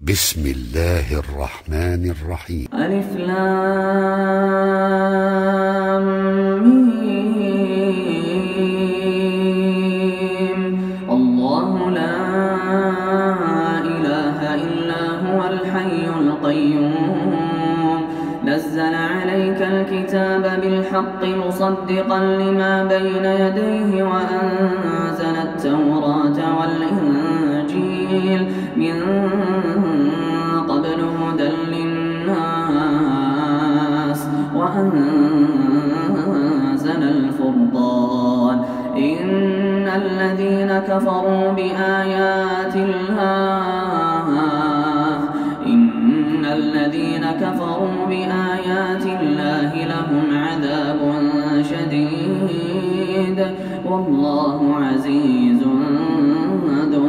بسم الله الرحمن الرحيم. ألف لام ميم. الله لا إله إلا هو الحي القيوم نزل عليك الكتاب بالحق مصدقا لما بين يديه وأنزل التوراة والإنجيل من قبل هدى للناس وأنزل الفرقان إن الذين كفروا بآيات الله لهم عذاب شديد والله عزيز ذو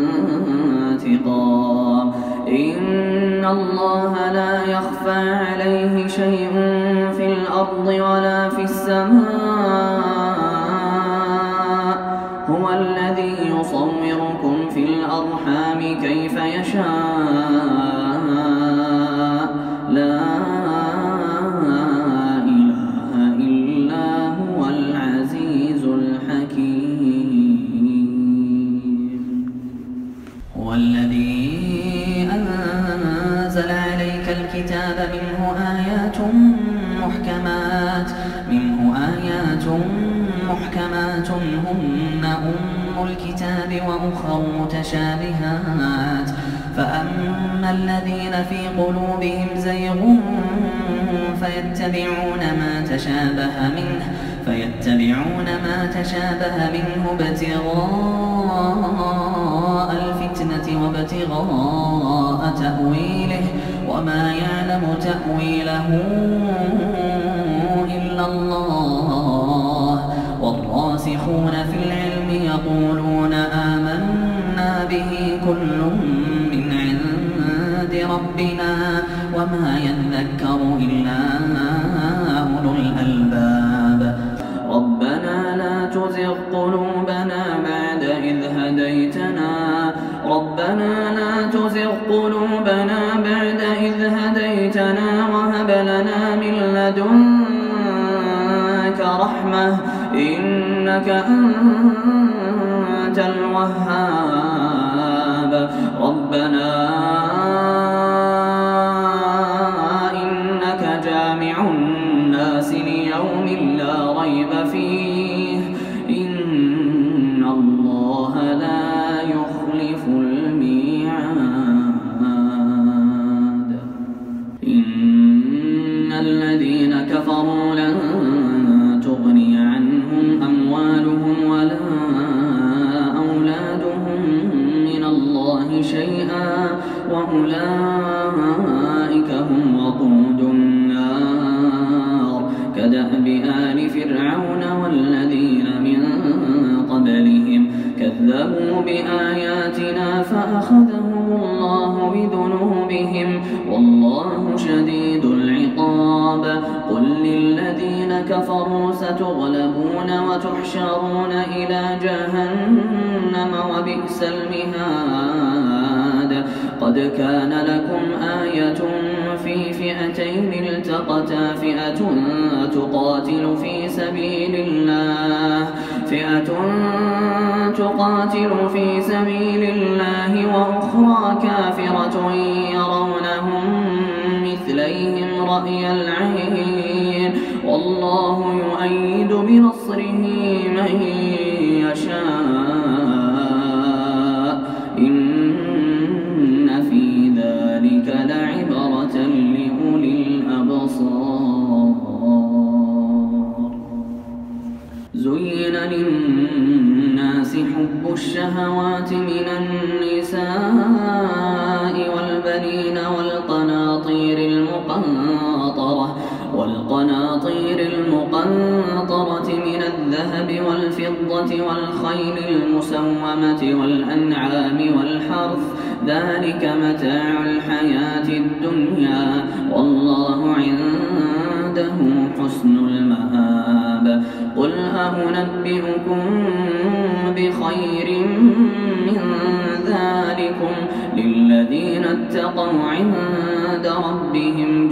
انتقام. إن الله لا يخفى عليه شيء في الأرض ولا في السماء هو الذي يصوركم في الأرحام كيف يشاء لا إله إلا هو العزيز الحكيم. هو الذي أنزل عليك الكتاب منه آيات محكمات هن أم الكتاب وأخر متشابهات فأما الذين في قلوبهم زيغ فيتبعون ما تشابه منه ابتغاء الفتنة وابتغاء تأويله وما يعلم تأويله إلا الله والراسخون في العلم يقولون آمنا به كل من عند ربنا وما يذكر إلا أولو الألباب. ربنا لا تزغ قلوبنا بعد إذ هديتنا وهب لنا من لدنك رحمة إنك أنت الوهاب. ربنا إنك جامع الناس ليوم لا ريب فيه إن الله لا يخلف الميعاد. إن الذين كفروا لن تغني عنهم أموالهم ولا أولادهم من الله شيئا وأولئك هم وقود النار كدأب آل فرعون والذين من قبلهم كذبوا بآياتنا فأخذهم الله بذنوبهم والله شديد العقاب. قل للذين كفروا ستغلبون وتحشرون إلى جهنم وبئس المهاد. قد كان لكم آية في فئتين التقتا فئة تقاتل في سبيل الله وأخرى كافرة يرونهم مثليهم رأي العين والله يؤيد بنصره من يشاء إن في ذلك لعبرة لأولي الأبصار. زين للناس حب الشهوات من النساء والبنين والقناطير المقنطرة من الذهب والفضة والخيل المسومة والأنعام والحرث ذلك متاع الحياة الدنيا والله عنده حسن المآب. قل أنبئكم بخير من ذلكم للذين اتقوا عند ربهم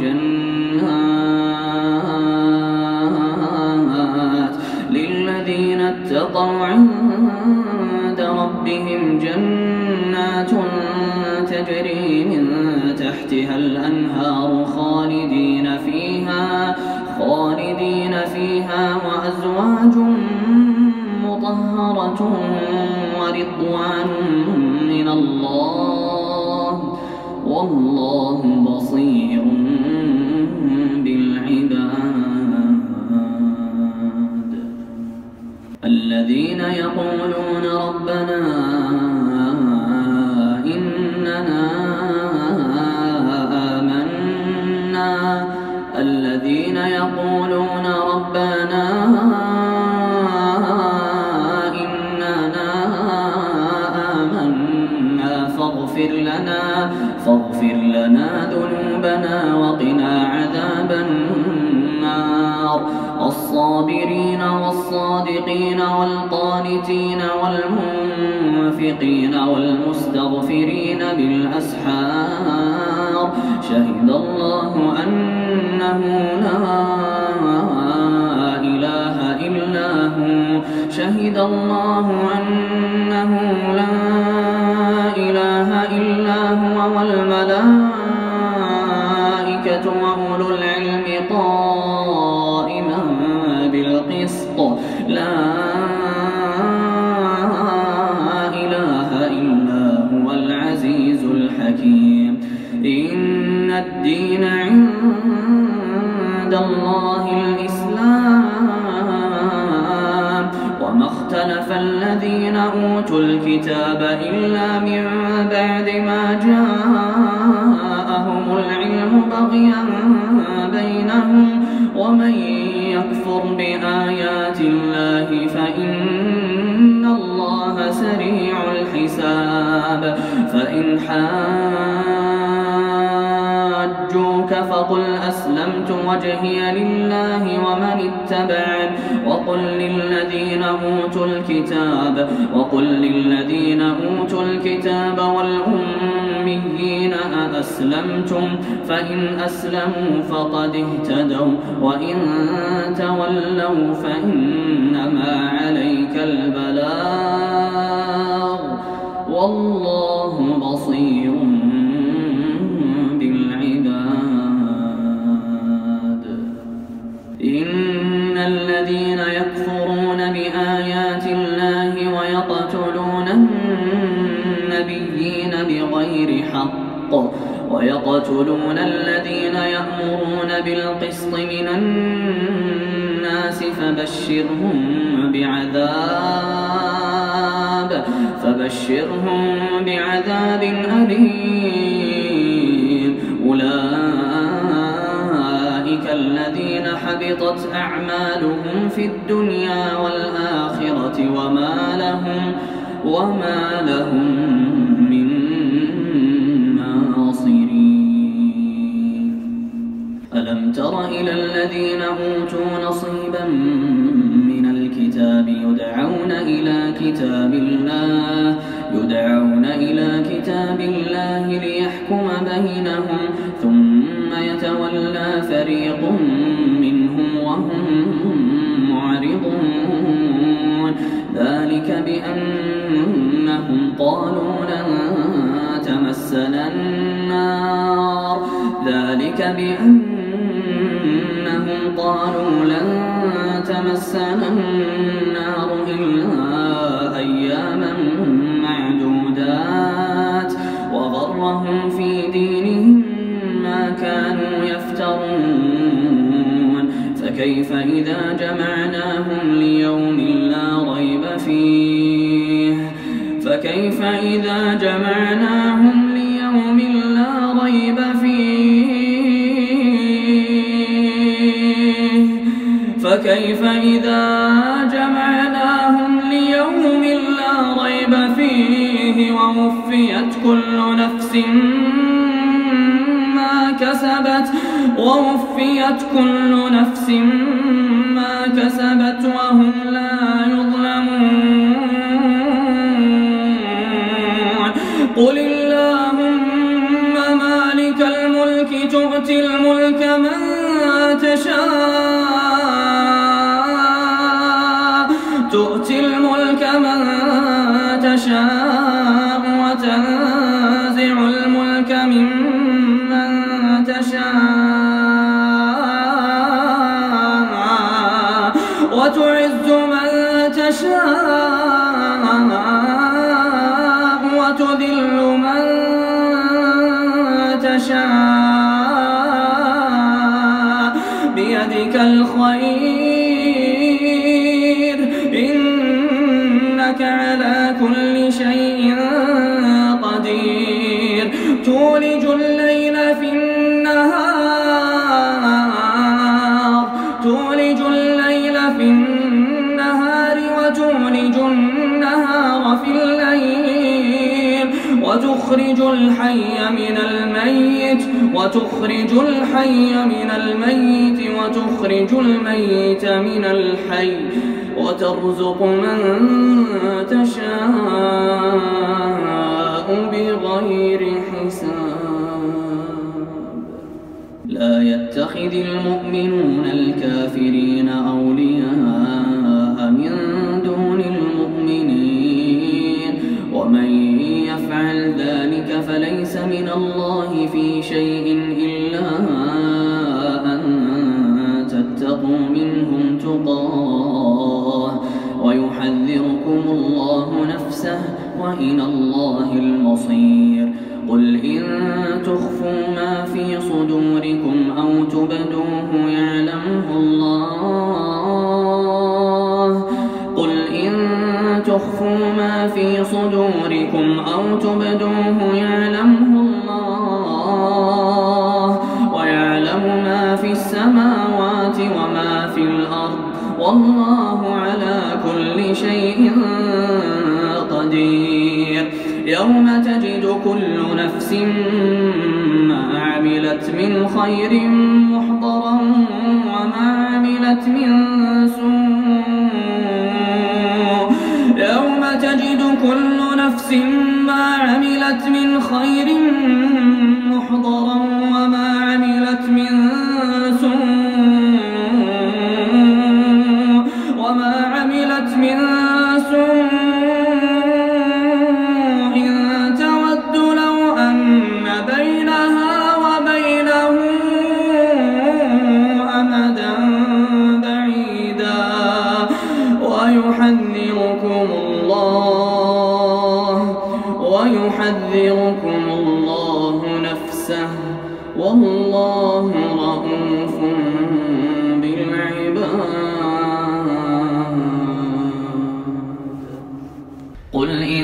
جنات تجري من تحتها الأنهار خالدين فيها وأزواج مطهرة ورضوان من الله والله بصير بالعباد. الذين يقولون ربنا إننا آمنا فاغفر لنا ذنوبنا وقنا عذاب النار. الصابرين والصادقين والقانتين والمنفقين والمستغفرين بالأسحار. شهد الله أنه لا إله إلا هو والملائكة وأولو العلم قائما بالقسط. لا إله إلا هو العزيز الحكيم. إن الدين عند الله الإسلام وما اختلف الذين أوتوا الكتاب إلا من بعد ما جاءهم العلم بغيا بينهم ومن يكفر بآيات الله فإن الله سريع الحساب. فإن حاجوك فقل أسلمت وجهي لله ومن اتبعني وقل للذين أوتوا الكتاب والأميين أأسلمتم فإن أسلموا فقد اهتدوا وإن تولوا فإنما عليك البلاغ والله بصير بالعباد. إن الذين يكفرون بآيات الله ويقتلون النبيين بغير حق ويقتلون الذين يأمرون بالقسط من الناس فبشرهم بعذاب أليم. أولئك الذين حبطت أعمالهم في الدنيا والآخرة وما لهم من ناصرين. ألم تر إلى الذين أوتوا نصيبا من الكتاب يدعون إلى كتاب الله ليحكم بينهم ثم يتولى فريق منهم وهم معرضون. ذلك بأنهم قالوا لن تمسنا النار إلا أياما معدودات وغرهم في دينهم ما كانوا يفترون. فكيف إذا جمعناهم ليوم لا ريب فيه فكيف إذا جمعناهم ليوم لا ريب فيه ووفيت كل نفس ما كسبت وهم لا يظلمون. قل اللهم الملك تؤتي الملك من تشاء وتنزع الملك ممن تشاء وتعز من تشاء وتذل من تشاء بيدك الخير إنك على كل شيء قدير تولج الليل في النهار وتولج النهار في الليل وتخرج الحي من الميت وتخرج الميت من الحي وترزق من تشاء بغير حساب لا يتخذ المؤمنون الكافرين أولياء من دون المؤمنين ومن يفعل ذلك فليس من الله في شيء إلا أن تتقوا منهم تقاه ويحذركم الله نفسه وإلى الله المصير قل إن تخفوا ما في صدوركم أو تبدوه يعلمه الله ويعلم ما في السماوات وما في الأرض والله على كل شيء قدير يوم تجد كل نفس ما عملت من خير محضرا وما عملت من سوء يوم تجد كل نفس ما عملت من خير محضرا وما عملت من سوء تود لو أن بينها وبينه أمدا بعيدا ويحذركم الله نفسه والله رءوف بالعباد قل إن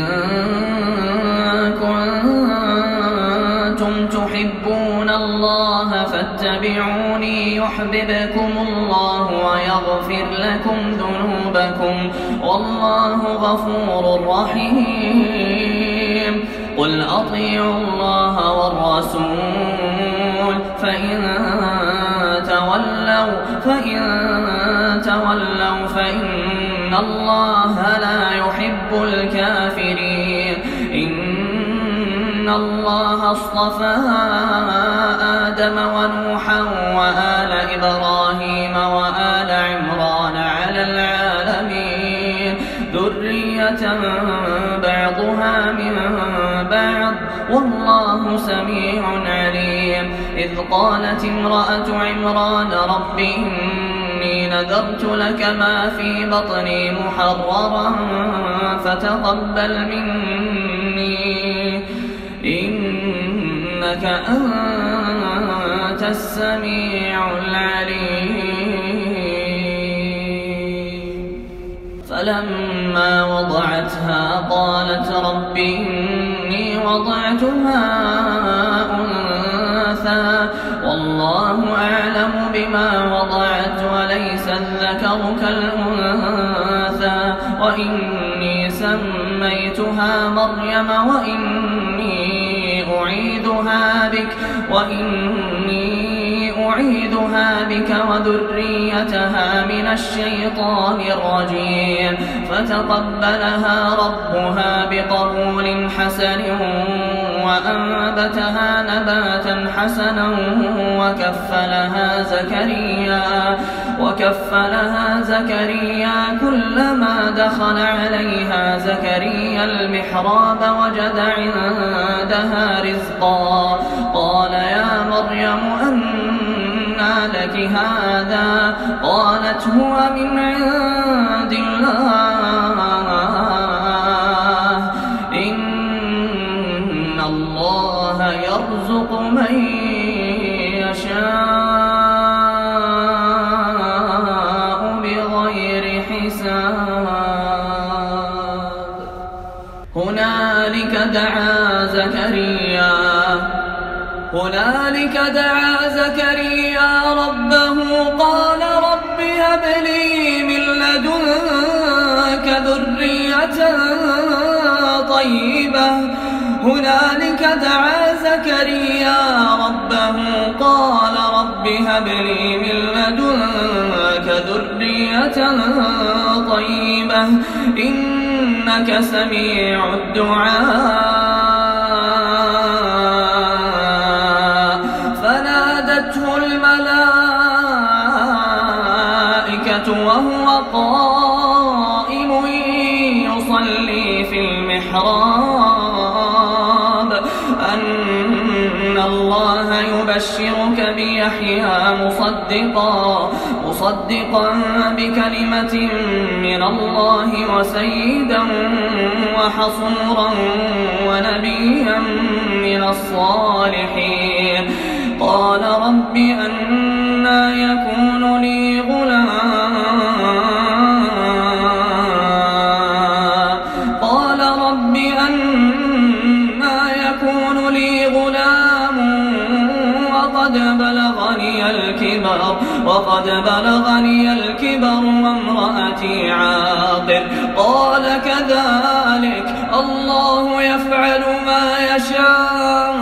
كنتم تحبون الله فاتبعوني يحببكم الله ويغفر لكم ذنوبكم والله غفور رحيم قل أطيعوا الله والرسول فإن تولوا فإن الله لا يحب الكافرين إن الله اصطفى آدم ونوحا وآل إبراهيم وآل عمران على العالمين ذرية بعضها من بعض والله سميع عليم إذ قالت امرأة عمران رب إني نذرت لك ما في بطني محررا فتقبل مني إنك أنت السميع العليم فلما وضعتها قالت رب إني وضعتها أنثى والله أعلم بما وضعت وليس الذكر كالأنثى وإني سميتها مريم وإني أعيذها بك وذريتها من الشيطان الرجيم فتقبلها ربها بقبول حسن وأنبتها نباتا حسنا وكفلها زكريا كلما دخل عليها زكريا المحراب وجد عندها رزقا قال يا مريم أنى لك هذا قالت هو من عند الله إن الله يرزق من يشاء بغير حساب هنالك دعا زكريا ربه قال رب هب لي من لدنك ذرية طيبة هنالك دعا زكريا ربه قال رب هب لي من لدنك ذرية طيبة إنك سميع الدعاء فنادته الملائكة وهو قائم يصلي في المحراب أن الله يبشرك بيحيى مصدقا بكلمة من الله وسيدا وحصورا ونبيا من الصالحين قال رب أنى يكون لي غلام وقد بلغني الكبر وامرأتي عاقر قال كذلك الله يفعل ما يشاء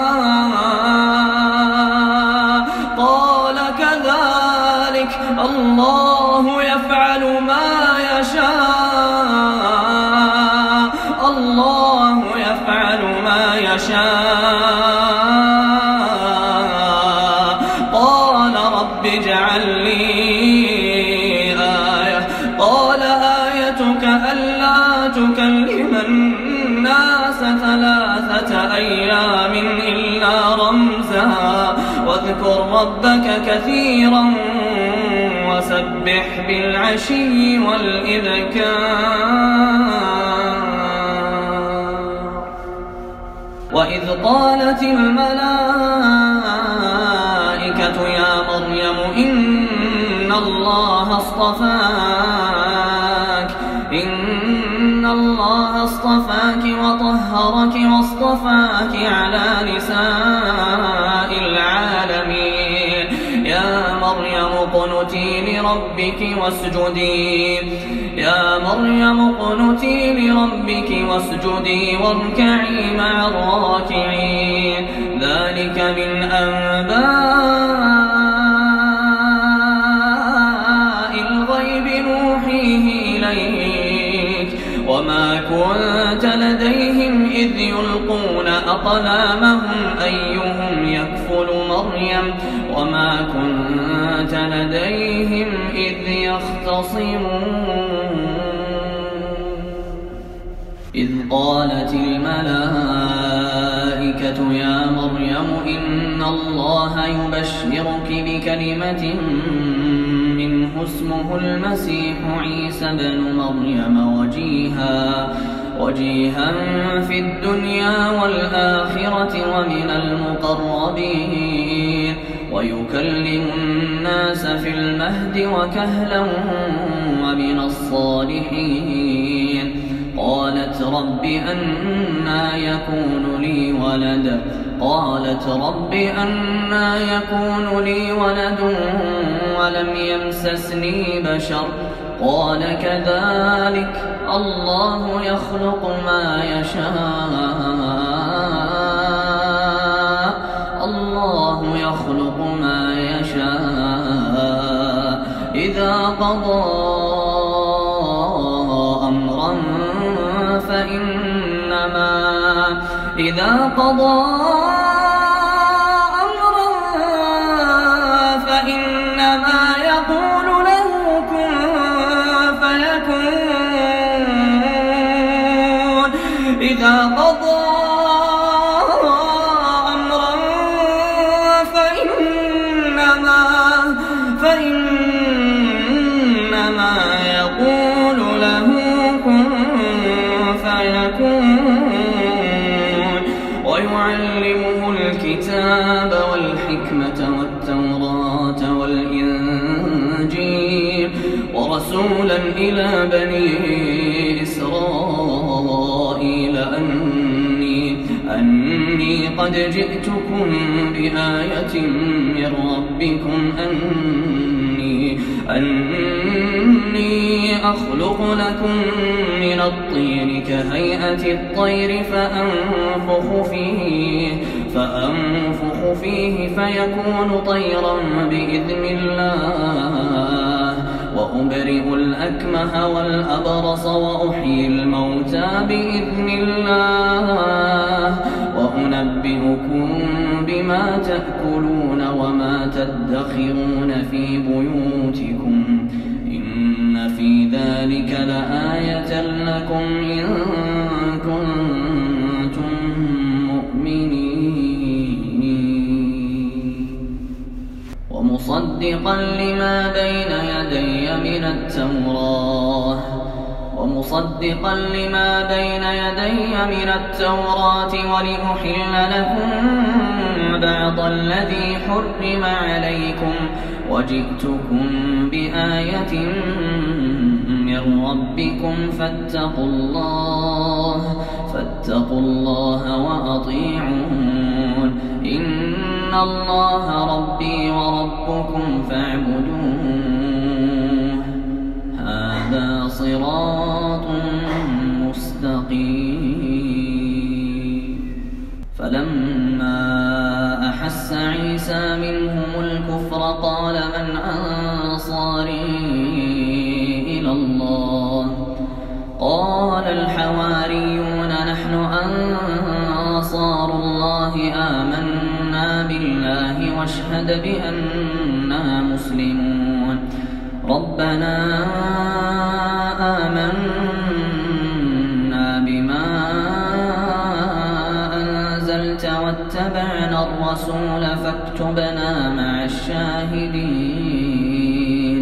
قال كذلك الله يفعل ما يشاء الله يفعل ما يشاء اجعل لي آية قال آيتك ألا تكلم الناس 3 أيام إلا رمزا واذكر ربك كثيرا وسبح بالعشي والإبكار وإذ قالت الملائكة يا مريم إن الله اصطفاك وطهرك واصطفاك على نساء العالمين يا مريم اقنتي لربك واسجدي واركعي مع الراكعين ذلك من أنباء الغيب نوحيه إليك وما كنت لديهم إذ يلقون أقلامهم أيهم يكفل مريم وما كنت لديهم إذ يختصمون إذ قالت الملائكة يا مريم إن الله يبشرك بكلمة منه اسمه المسيح عيسى بن مريم وجيها في الدنيا والآخرة ومن المقربين ويكلم الناس في المهد وكهلا ومن الصالحين قالت رب أنى يكون لي ولد ولم يمسسني بشر قال كذلك الله يخلق ما يشاء الله الله يخلق ما يشاء إذا قضى أمرا فإنما يقول له كن فيكون إذا قضى أمرا فإنما يقول له كن فيكون ويعلمه الكتاب والحكمة والتوراة والإنجيل ورسولا إلى بني إسرائيل أني قد جئتكم بآية من ربكم أني أخلق لكم من الطين كهيئة الطير فأنفخ فيه فيكون طيرا بإذن الله وأبرئ الأكمه والأبرص وأحيي الموتى بإذن الله وأنبئكم بما تأكلون وما تدخرون في بيوتكم إن في ذلك لآية لكم إن كنتم مؤمنين ومصدقا لما بين يدي من التوراة ولأحل لكم بعض الذي حرم عليكم وجئتكم بآية من ربكم فاتقوا الله وأطيعون إن الله ربي وربكم فاعبدوه هذا صراط مستقيم فلما أحس عيسى منهم الكفر قال من أنصاري إلى الله قال الحواريون نحن أنصار الله آمنا بالله واشهد بأننا مسلمون ربنا آمنا بما أنزلت واتبعنا الرسول فاكتبنا مع الشاهدين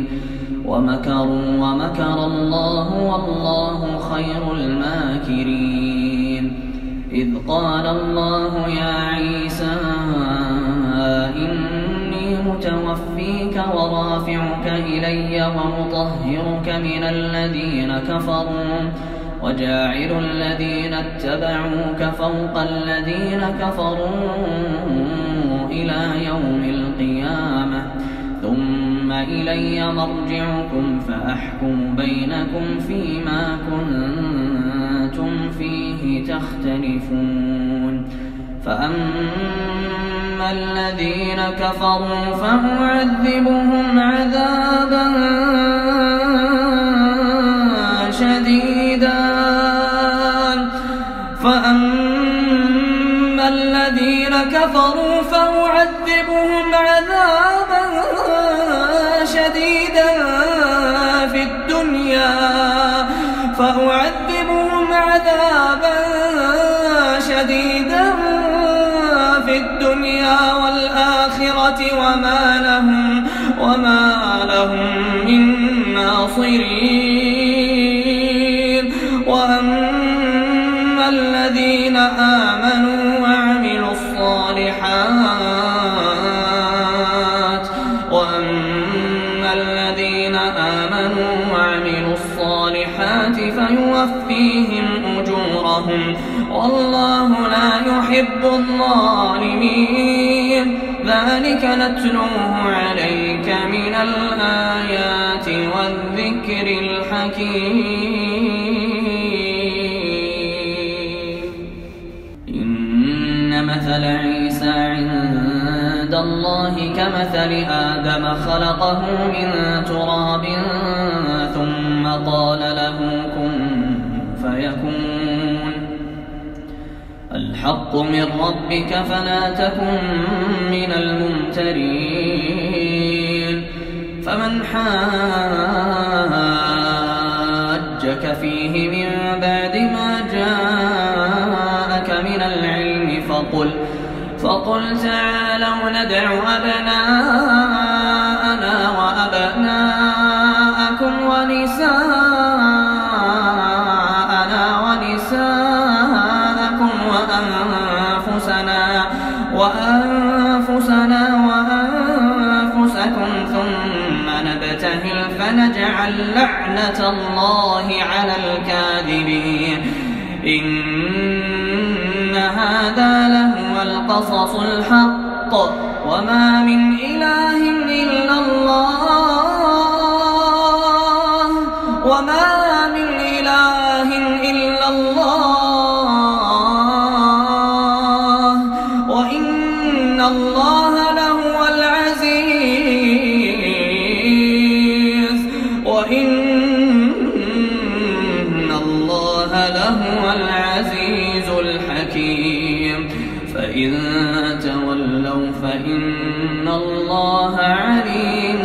ومكر الله والله خير الماكرين إذ قال الله يا عيسى إني متوفيك ورافعك إلي ومطهرك من الذين كفروا وجاعل الذين اتبعوك فوق الذين كفروا إلى يوم القيامة ثم إلي مرجعكم فأحكم بينكم فيما كنتم فيه تختلفون فأما الذين كفروا فأعذبهم عذابا شديدا في الدنيا والآخرة وما لهم من ناصرين وأما الذين آمنوا وعملوا الصالحات فيوفيهم أجورهم والله لا يحب الظالمين ذلك نتلوه عليك من الآيات والذكر الحكيم إن مثل عيسى عند عند الله كمثل آدم خلقه من تراب ثم قال له كن فيكون الحق من ربك فلا تكن من الممترين فمن حاجك فيه من بعد ما جاءك من العلم فقل تعالوا ندع أبناءنا وأبناءكم ونساءنا ونساءكم وأنفسنا وأنفسكم ثم نبتهل فنجعل لعنة الله على الكاذبين إن هذا لهو القصص الحق وما من إله إلا الله وإن الله لهو العزيز الحكيم فإن تولوا فإن الله عليم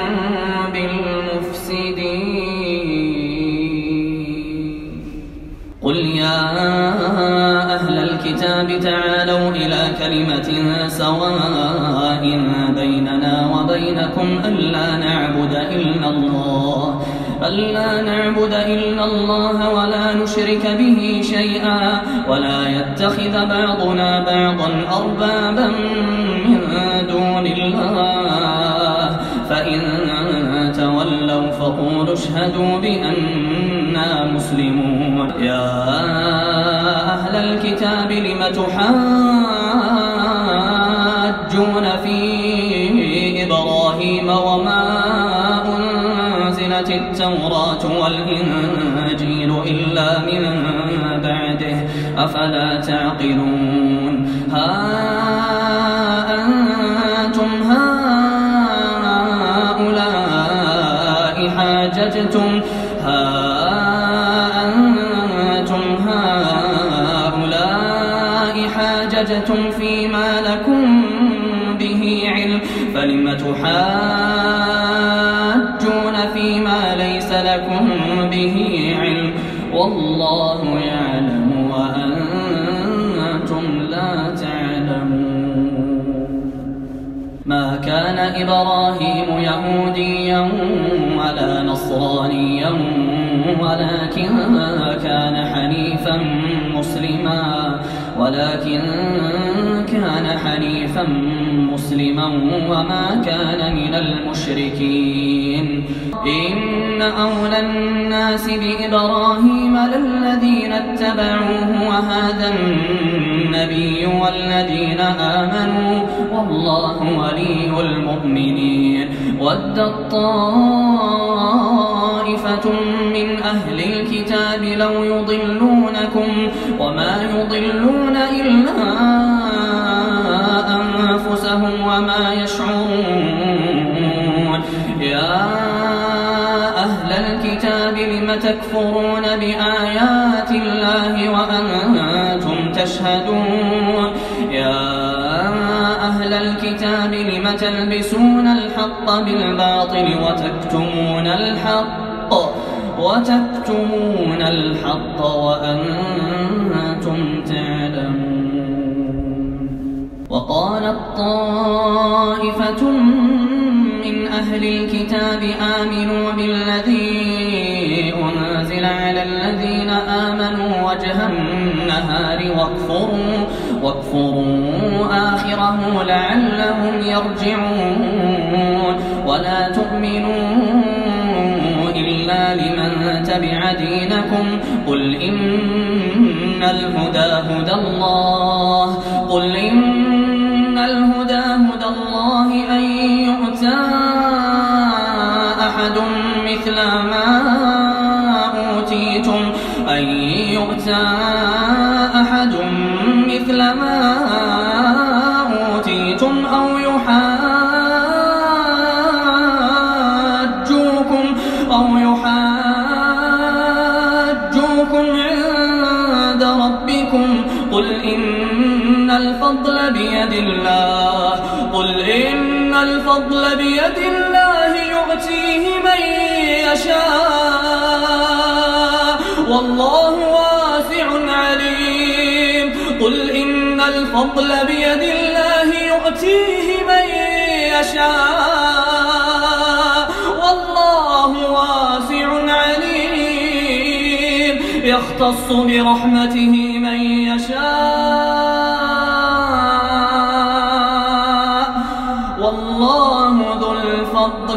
بالمفسدين قل يا أهل الكتاب تعالوا إلى كلمة سواء بيننا وبينكم ألا نعبد إلا الله ولا نشرك به شيئا ولا يتخذ بعضنا بعضا أربابا من دون الله فإن تولوا فقولوا اشهدوا بأننا مسلمون يا أهل الكتاب لم تحاجون في إبراهيم وما أنزلت التوراة والإنجيل إلا من بعده أفلا تعقلون ها أنتم هؤلاء حاججتم فيما لكم به علم فلم تحاجون فيما ليس لكم به علم والله يعلم وأنتم لا تعلمون ما كان إبراهيم يهوديا ولا نصرانيا ولكن كان حنيفا مسلما وما كان من المشركين إن أولى الناس بإبراهيم للذين اتبعوه وهذا النبي والذين آمنوا والله ولي المؤمنين ودت طائفة من أهل الكتاب لو يضلونكم وما يضلون إلا أنفسهم وما يشعرون يا أهل الكتاب لم تكفرون بآيات الله وأنتم تشهدون يا أهل الكتاب لم تلبسون الحق بالباطل وتكتمون الحق وأنتم تعلمون وقالت طائفة من أهل الكتاب آمنوا بالذي أنزل على الذين آمنوا وجه النهار واكفروا آخره لعلهم يرجعون ولا تؤمنوا إلا لمن تبع دينكم قل إن الهدى هدى الله أن يؤتى أحد مثل ما أوتيتم أو أو يحاجوكم عند ربكم قل إن الفضل بيد الله يؤتيه من يشاء والله واسع عليم. قل إن الفضل بيد الله يؤتيه من يشاء والله واسع عليم. يختص برحمته من يشاء والله ذو الفضل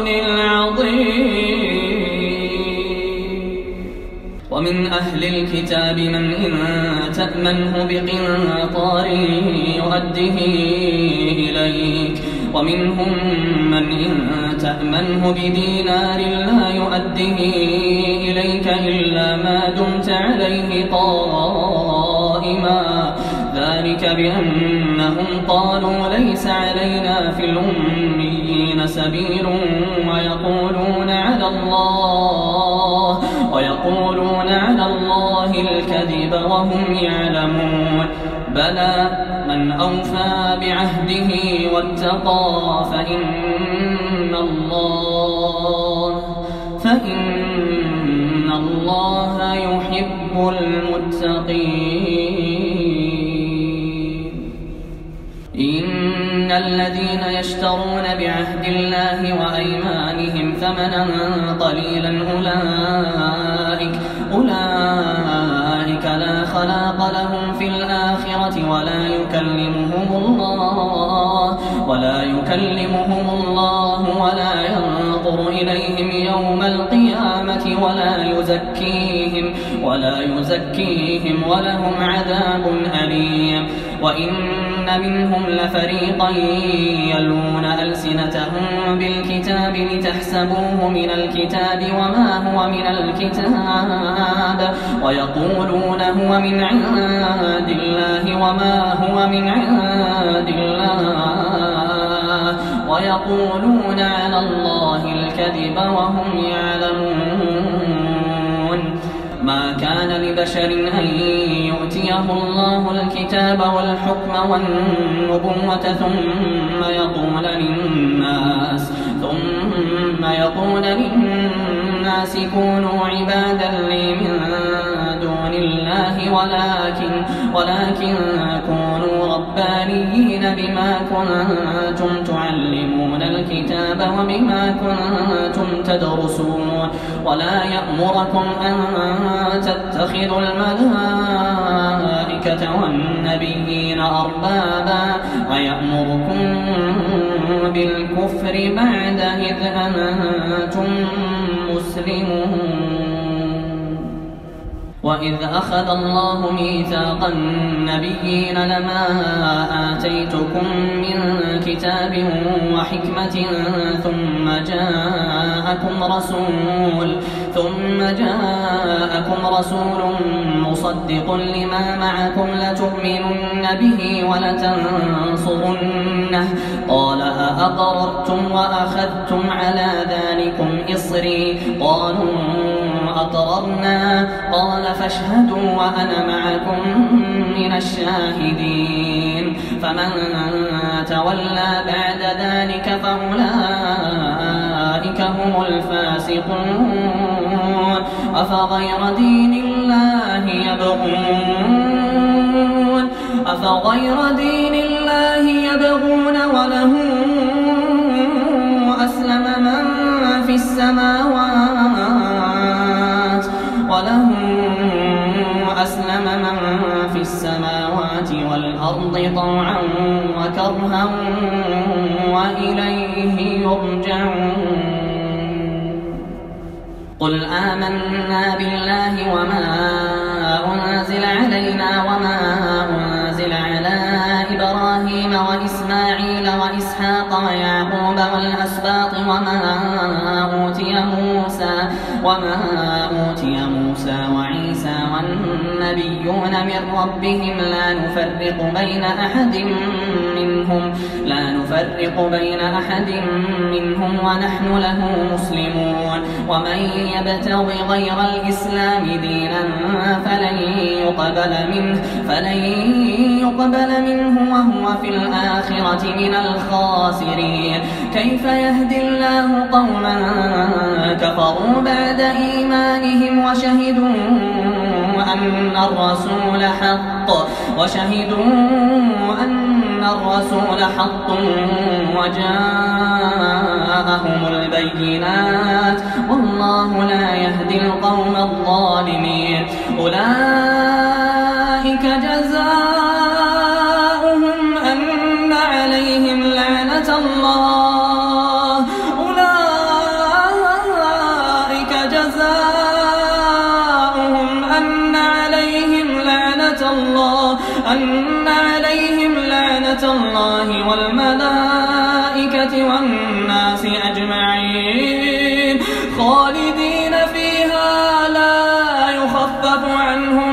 العظيم. ومن أهل الكتاب من إن تأمنه بقنطار يؤده إليك ومنهم من إن تأمنه بدينار لا يؤده إليك إلا ما دمت عليه قائما ذلك بأنهم قالوا ليس علينا في الأميين سبيل ويقولون على الله الكذب وهم يعلمون. بلى من أوفى بعهده واتقى فإن الله يحب المتقين. إن الذين يشترون بعهد الله وأيمانهم ثمنا قليلا أولئك لا خلاق لهم في الآخرة ولا يكلمهم الله ولا ينظر إليهم يوم القيامة ولا يزكيهم ولهم عذاب أليم. وإن منهم لفريقا يلوون ألسنتهم بالكتاب لتحسبوه من الكتاب وما هو من الكتاب ويقولون هو من عند الله وما هو من عند الله ويقولون على الله الكذب وهم يعلمون. ما كان لبشر أن يؤتيه الله الكتاب والحكم والنبوة ثم يقول للناس كونوا عبادا لي من دون الله ولكن كونوا ربانيين بما كنتم تعلمون الكتاب وبما كنتم تدرسون. ولا يأمركم أن تتخذوا الملائكة والنبيين أربابا ويأمركم بالكفر بعد إذ أنتم مسلمون. وإذ أخذ الله ميثاق النبيين لما آتيتكم من كتاب وحكمة ثم جاءكم رسول مصدق لما معكم لتؤمنن به ولتنصرنه قال أأقررتم وأخذتم على ذلكم إصري قالوا أقررنا قال فاشهدوا وأنا معكم من الشاهدين. فمن تولى بعد ذلك فأولئك هم الفاسقون. أفغير دين الله يبغون وله أسلم من في السماوات والأرض طوعا وكرها وإليه يرجعون. قل آمنا بالله وما أنزل علينا وما أنزل على إبراهيم وإسماعيل وإسحاق ويعقوب والأسباط وما أوتي موسى وعيسى والنبيون من ربهم لا نفرق بين أحد منهم ونحن له مسلمون ومن يبتغ غير الإسلام دينا فلن يقبل منه وهو في الآخرة من الخاسرين. كيف يهدي الله قوما كفروا بعد إيمانهم وشهدوا أن الرسول حق وجاءهم البينات والله لا يهدي القوم الظالمين. أولئك جزاؤهم أن عليهم لعنة الله والملائكة والناس أجمعين خالدين فيها لا يخفف عنهم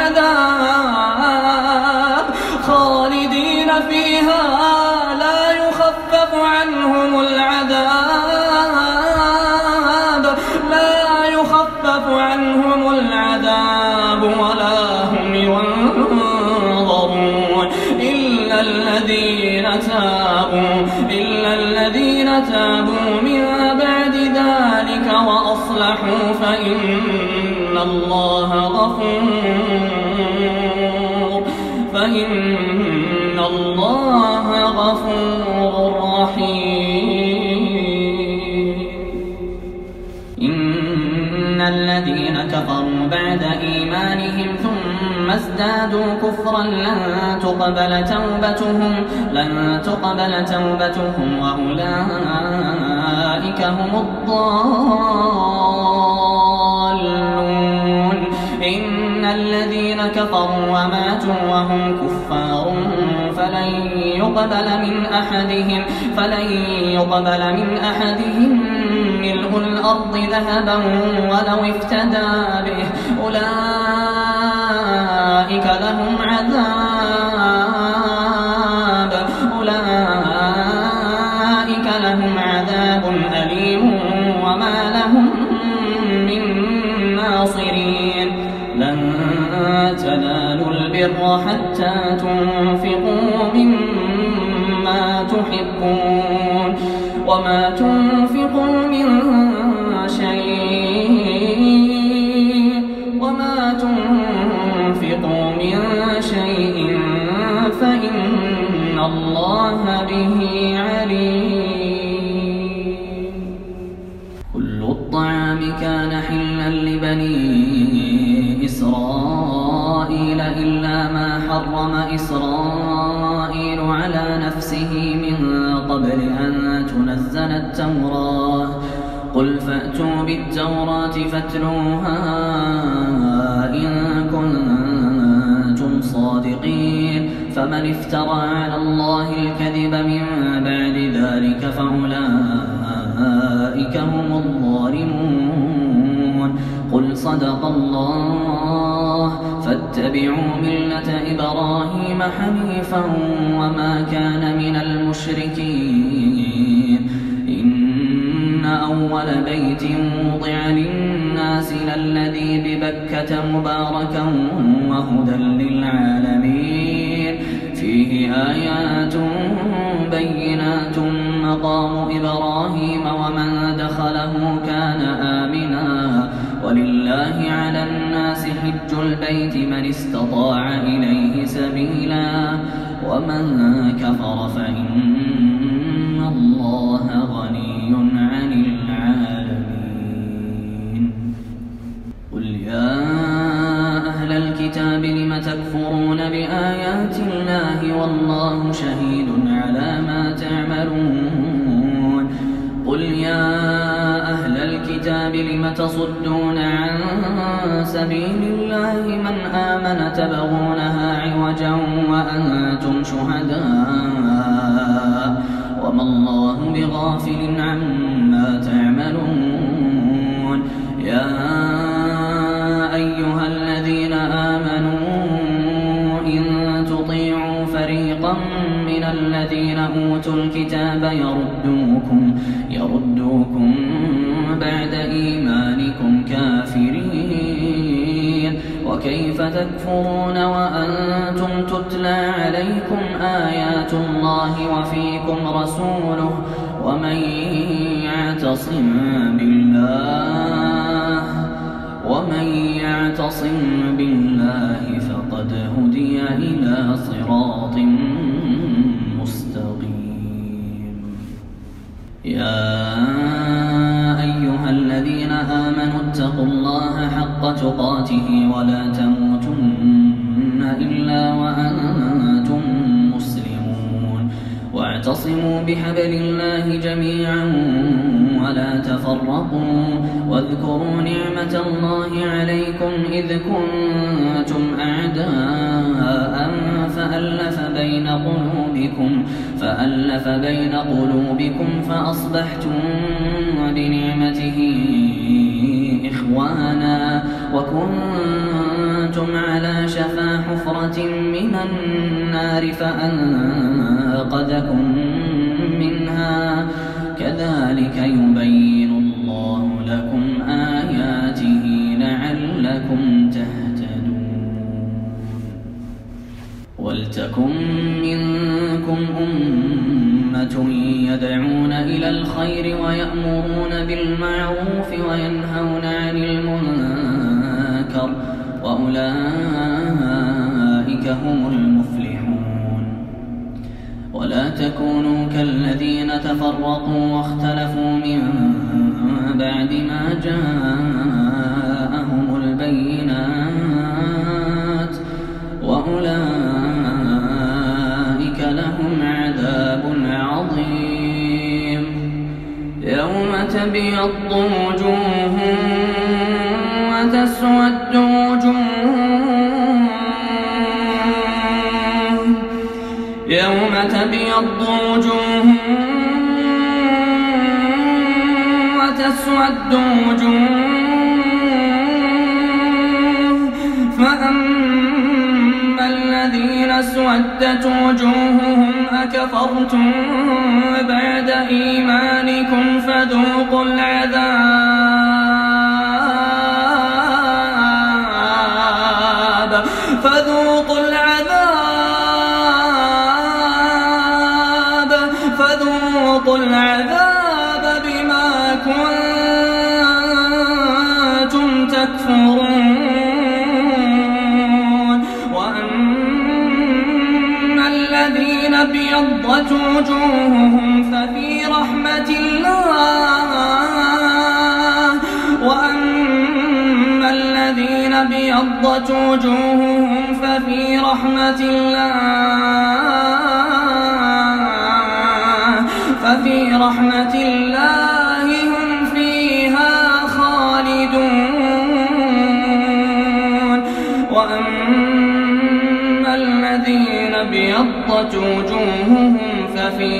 العذاب ولا هم ينظرون إلا الذين تابوا من بعد ذلك وأصلحوا فإن الله غفور رحيم. إن الذين كفروا بعد إيمانهم ثم ازدادوا كفرا لن تقبل توبتهم وأولئك هم الضالون. إن الذين كفروا وماتوا وهم كفار فلن يقبل من أحدهم ملء الأرض ذهبا ولو افتدى به أولئك لهم عذاب أليم وما لهم من ناصرين. لن تنالوا البر حتى تنفقوا مما تحبون وما تنفقوا من شيء فإن الله به عليم. كل الطعام كان حلا لبني إسرائيل إلا ما حرم إسرائيل على نفسه من قبل أن تنزل التوراة. قل فأتوا بالتوراة فاتلوها إن كنتم صادقين. فمن افترى على الله الكذب من بعد ذلك فأولئك هم الظالمون. قل صدق الله فاتبعوا ملة إبراهيم حنيفا وما كان من المشركين. إن أول بيت وضع للناس للذي ببكة مباركا وهدى للعالمين فيه آيات بينات مقام إبراهيم ومن دخله كان آمنا ولله على الناس حج البيت من استطاع إليه سبيلا ومن كفر فإن الله غني عن العالمين. قل يا أهل الكتاب لم تكفرون بآيات الله والله شهيد على ما تعملون. قل يا أهل الكتاب لم تصدون عن سبيل الله من آمن تبغونها عوجا وأنتم شهداء وما الله بغافل عما تعملون. يا أيها الذين آمنوا إن تطيعوا فريقا من الذين أوتوا الكتاب يردوكم بعد إيمانكم كافرين. وكيف تكفرون وأنتم تتلى عليكم آيات الله وفيكم رسوله ومن يعتصم بالله فقد هدي إلى صراط مستقيم. يا أيها الذين آمنوا اتقوا الله حق تقاته ولا تموتن إلا وأنتم مسلمون. واعتصموا بحبل الله جميعا ولا تفرقوا. واذكروا نعمة الله عليكم إذ كنتم أعداء فألف بين قلوبكم فأصبحتم بنعمته إخوانا وكنتم على شفا حفرة من النار فأنقذكم منها. كذلك يبين الله لكم آياته لعلكم تهتدون. ولتكن منكم أمة يدعون إلى الخير ويأمرون بالمعروف وينهون عن المنكر وأولئك هم المفلحون. ولا تكونوا كالذين تفرقوا واختلفوا من بعد ما جاءهم البينات وأولئك لهم عذاب عظيم. يوم تبيض وجوه وتسود يوم تبيض وجوه وتسود وجوه فأما الذين اسودت وجوههم أكفرتم بعد إيمانكم فذوقوا العذاب بما كنتم تكفرون. وأما الذين ابيضت وجوههم ففي رحمة الله وأما الذين ابيضت وجوههم ففي رحمة الله هم فيها خالدون. وأما الذين ابيضت وجوههم ففي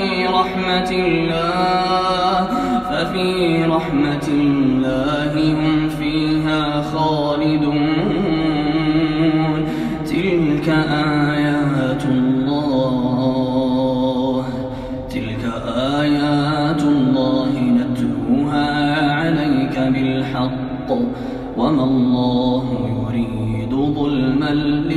رحمة الله هم فيها خالدون. تلك آيات الله نتلوها عليك بالحق وما الله يريد ظلما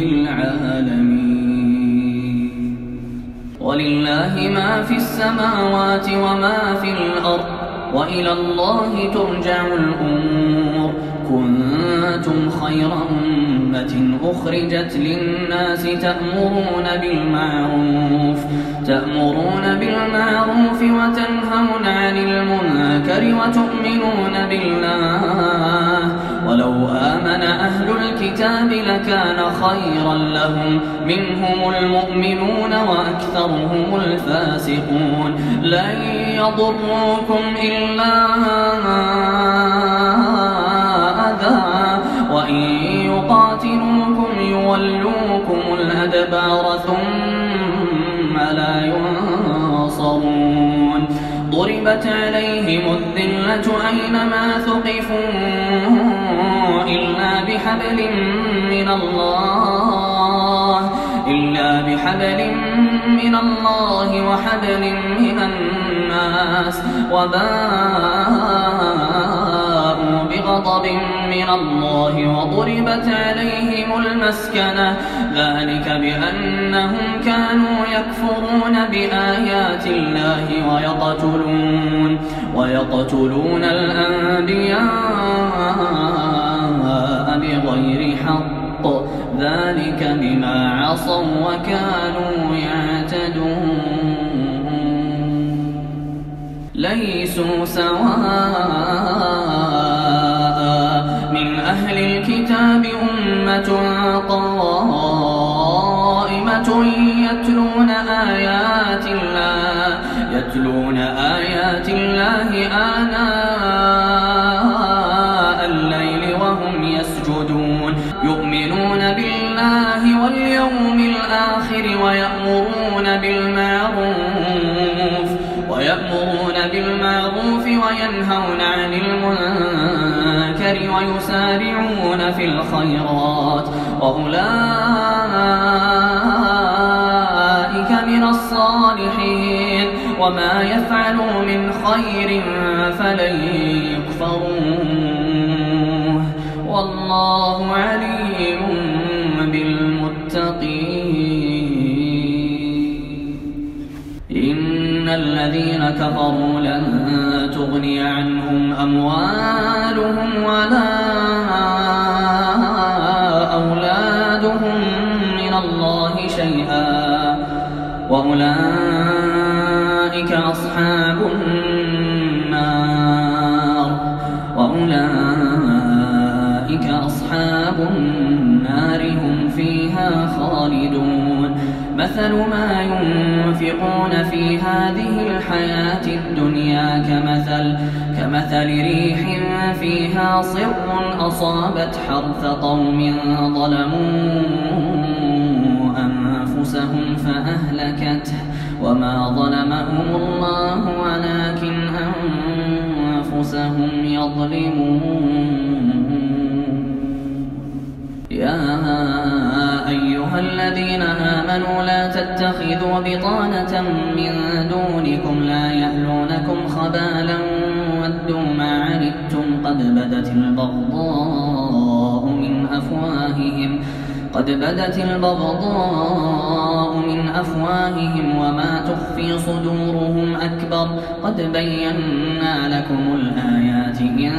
للعالمين. ولله ما في السماوات وما في الأرض وإلى الله ترجع الأمور. كنتم خير أمة أخرجت للناس تأمرون بالمعروف وتنهون عن المنكر وتؤمنون بالله. ولو آمن أهل الكتاب لكان خيرا لهم منهم المؤمنون وأكثرهم الفاسقون. لن يضروكم إلا أذى وإن يقاتلوكم يولوكم الأدبار ثم لا ينصرون. ضربت عليهم الذلة أينما ثقفوا إلا بحبل من الله وحبل من الناس وباءوا بغضب من الله وضربت عليهم المسكنة ذلك بأنهم كانوا يكفرون بآيات الله ويقتلون الأنبياء بغير حق ذلك بما عصوا وكانوا يعتدون ليسوا سواء من أهل الكتاب أمة قائمة يتلون آيات الله آناء الليل وهم يسجدون يؤمنون بالله واليوم الآخر ويأمرون بالمعروف وينهون عن المنكر ويسارعون في الخيرات وأولئك من الصالحين وما يفعلوا من خير فلن يكفروه والله عليم بالمتقين إن الذين كفروا لن تغني عنهم أموالهم ولا أولادهم من الله شيئا وأولئك أصحاب النار هم فيها خالدون مثل ما ينفقون في هذه الحياة الدنيا كمثل ريح فيها صر أصابت حرث قوم ظلموا أنفسهم فأهلكته وما ظلمهم الله ولكن أنفسهم يظلمون يا أيها الذين آمنوا لا تتخذوا بطانة من دونكم لا يألونكم خبالا ودوا ما عنتم قد بدت البغضاء من أفواههم وما تخفي صدورهم أكبر قد بينا لكم الآيات إن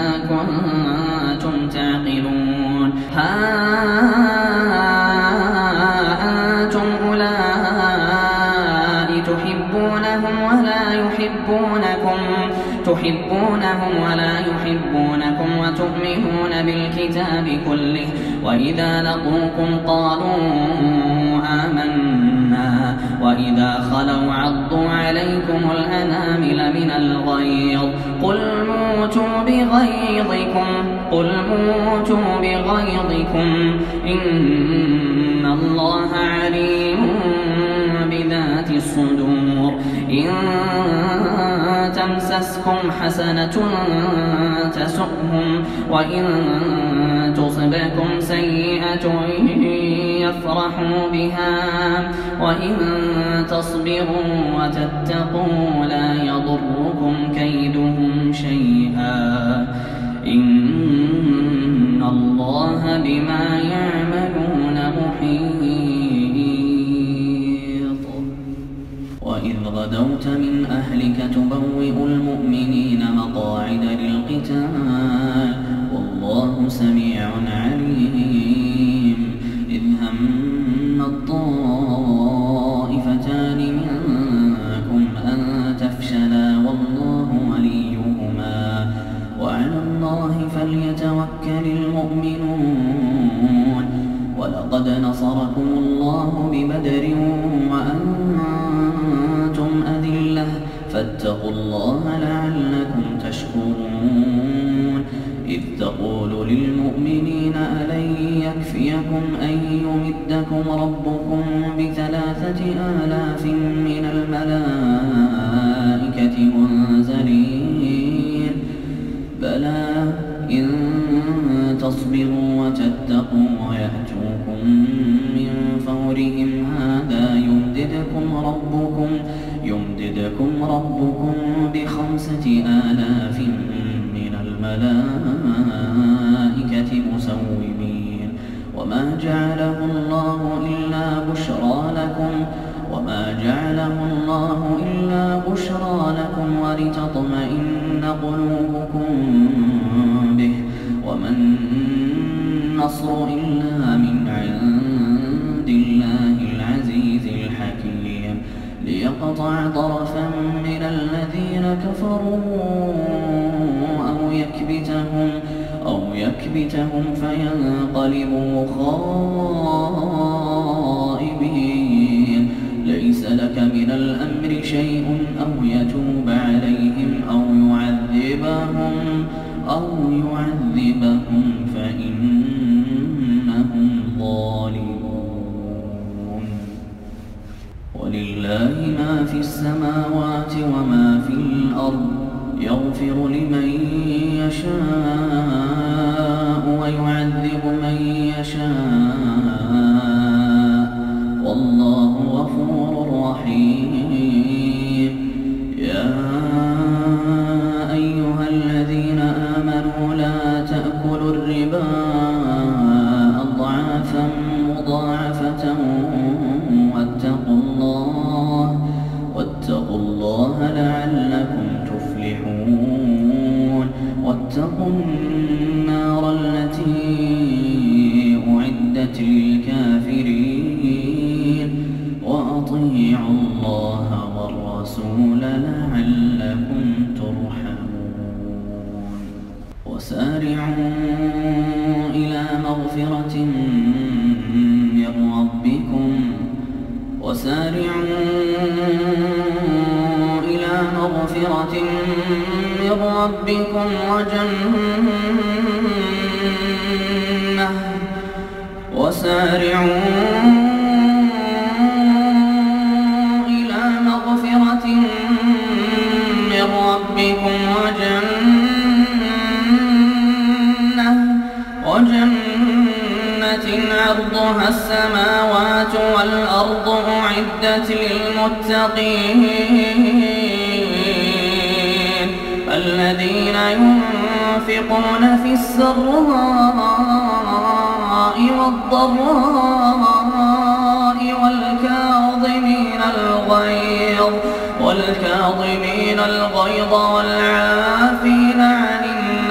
كنتم تعقلون ها أنتم أولئك تحبونهم ولا يحبونكم وتؤمنون بالكتاب كله وإذا لقوكم قالوا آمنا وإذا خلوا عضوا عليكم الأنامل من الغيظ قل موتوا بغيظكم إن الله عليم بذات الصدور إن تمسسكم حسنة تسؤهم وإن تصبكم سيئة يفرحوا بها وإن تصبروا وتتقوا لا يضركم كيدهم شيئا إن الله بما يعملون محيط وإذ غدوت من أهلك تبوئ المؤمنين مقاعد للقتال والله سميع عليم إذ هم الطائفتان منكم أن تفشلا والله وليهما وعلى الله فليتوكل المؤمنون ولقد نصركم الله ببدر وأنتم أذلة فاتقوا الله لعلكم تشكرون إذ تقول للمؤمنين ألن يكفيكم أن يمدكم ربكم ب3,000 من الملائكة 5,000 من الملائكة مسومين وما جعله الله إلا بشرى لكم ولتطمئن قلوبكم به وما النصر إلا من عند الله العزيز الحكيم ليقطع طرفا من الذين كفروا أو يكبتهم فينقلبوا خائبين ليس لك من الأمر شيء أو يتوب عليهم أو يعذبهم فإنهم ظالمون ولله ما في السماوات وما في الأرض يغفر لمن يشاء ويعذب من يشاء والله غفور رحيم يا أيها الذين آمنوا لا تأكلوا الربا أضعافا مضاعفة واتقوا الله لعلكم تفلحون واتقوا النار التي أعدت للكافرين وأطيعوا الله والرسول لعلكم ترحمون وسارعوا إلى مغفرة من ربكم وجنة عرضها السماوات والأرض أعدت للمتقين الذين ينفقون في السراء والضراء والكاظمين الغيظ والعافين عن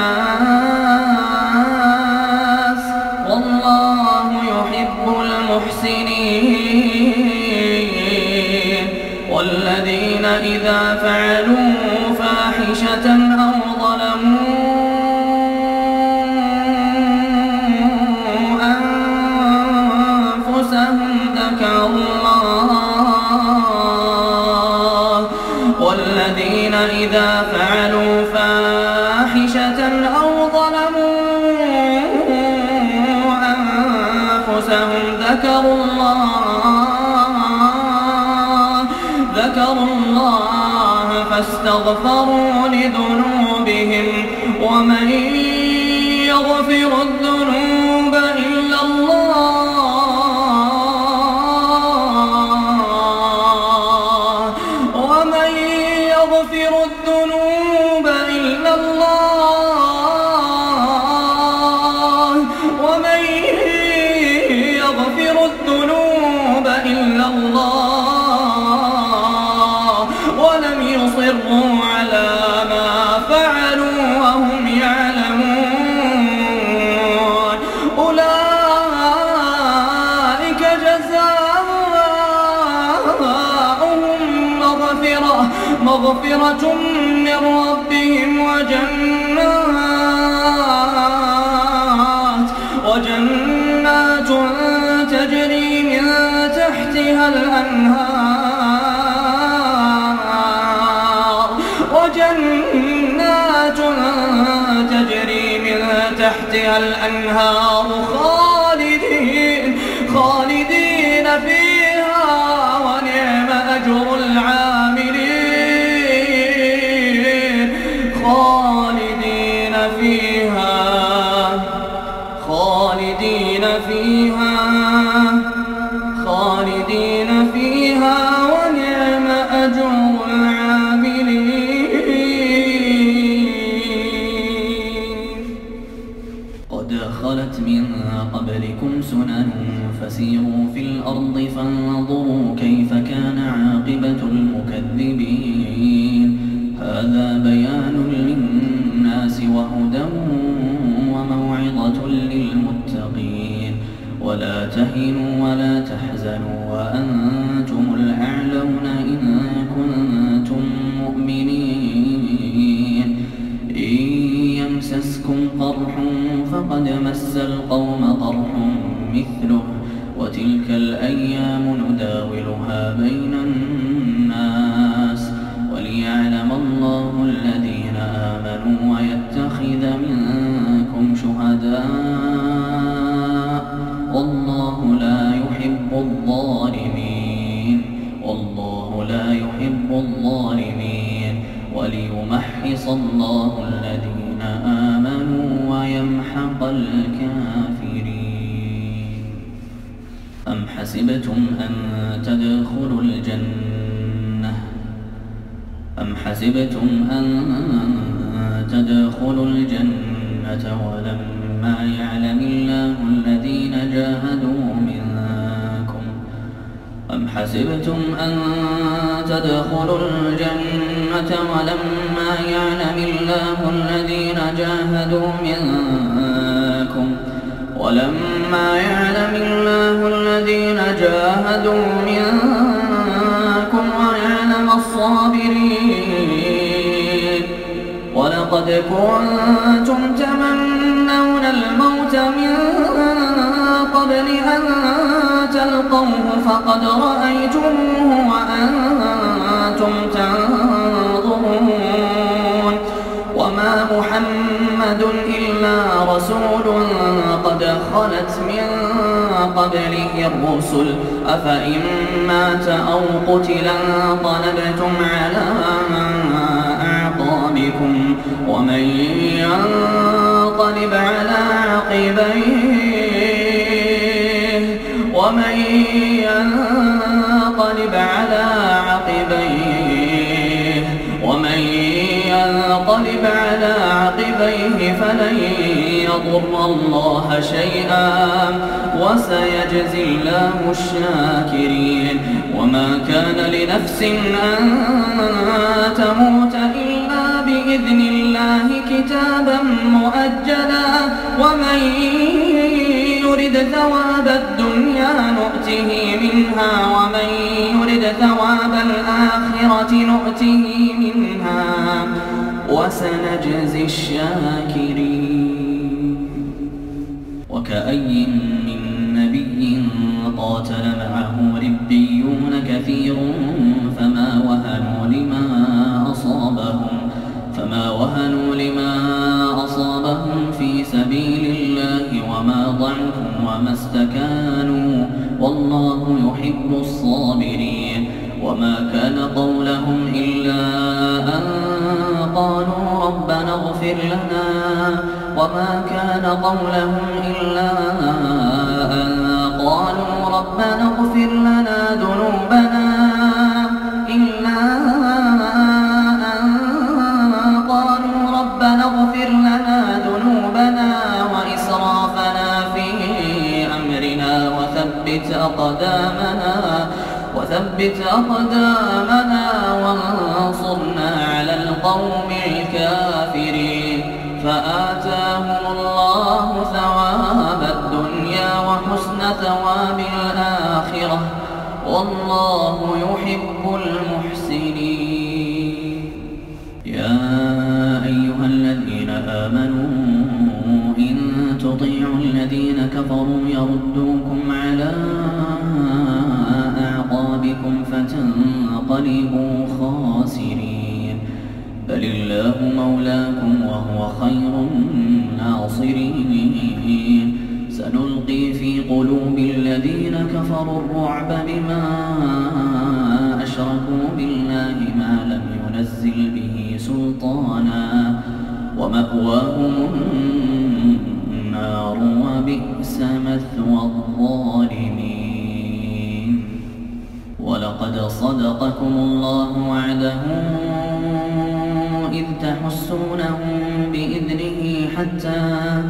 الناس والله يحب المحسنين والذين إذا فعلوا فاحشة أو ظلموا أنفسهم ذكروا الله فاستغفروا لذنوبهم ومن يغفر الذنوب إلا الله ومن يغفر الذنوب إلا الله ومن يغفر الذنوب إلا الله ولم يصروا على ما فعلوا وهم يعلمون أولئك جزاؤهم مغفرة من ربهم وجنات تجري من تحتها الأنهار خالدين فيها ونعم أجر العاملين خالدين فيها ونعم أجر العاملين القوم طرح مثله وتلك الأيام نداولها بين الناس وليعلم الله الذين آمنوا ويتخذ منكم شهداء والله لا يحب الظالمين وليمحص الله الذين آمنوا ويمحق الكافرين. أم حسبتم أن تدخلوا الجنة ولما يعلم الله الذين جاهدوا منكم ولما يعلم الله الذين جاهدوا منكم ويعلم الصابرين. ولقد كنتم تمنون الموت من قبل أن تلقوه فقد رأيتموه وأنتم تنظرون. وما محمد إلا رسول قد خلت من قبله الرسل أفإن مات أو قتلا انقلبتم على أعقابكم ومن ينقلب على عقبيه فلن يضر الله شيئا وسيجزي الله الشاكرين. وما كان لنفس أن تموت إلا بإذن الله كتابا مؤجلا ومن يرد ثواب الدنيا نؤته منها ومن يرد ثواب الآخرة نؤته منها وسنجزي الشاكرين. وكأي من نبي قاتل معه ربيون كثير فما وهنوا لما أصابهم في سبيل الله وما ضعفوا وما استكانوا والله يحب الصابرين. وما كان قولهم إلا أن قالوا ربنا اغفر لنا ذنوبنا وإسرافنا في أمرنا وثبت أقدامنا وانصرنا على القوم الكافرين. فآتاهم الله ثواب الدنيا وحسن ثواب الآخرة والله يحب المحسنين. يا أيها الذين آمنوا إن تطيعوا الذين كفروا يردوكم على أعقابكم فتنقلبوا خاسرين. بل الله مولاكم وهو خير الناصرين. سنلقي في قلوب الذين كفروا الرعب بما أشركوا بالله ما لم ينزل به سلطانا ومأواهم النار وبئس مثوى الظالمين. ولقد صدقكم الله وعده إذ تحسونهم بإذنه حتى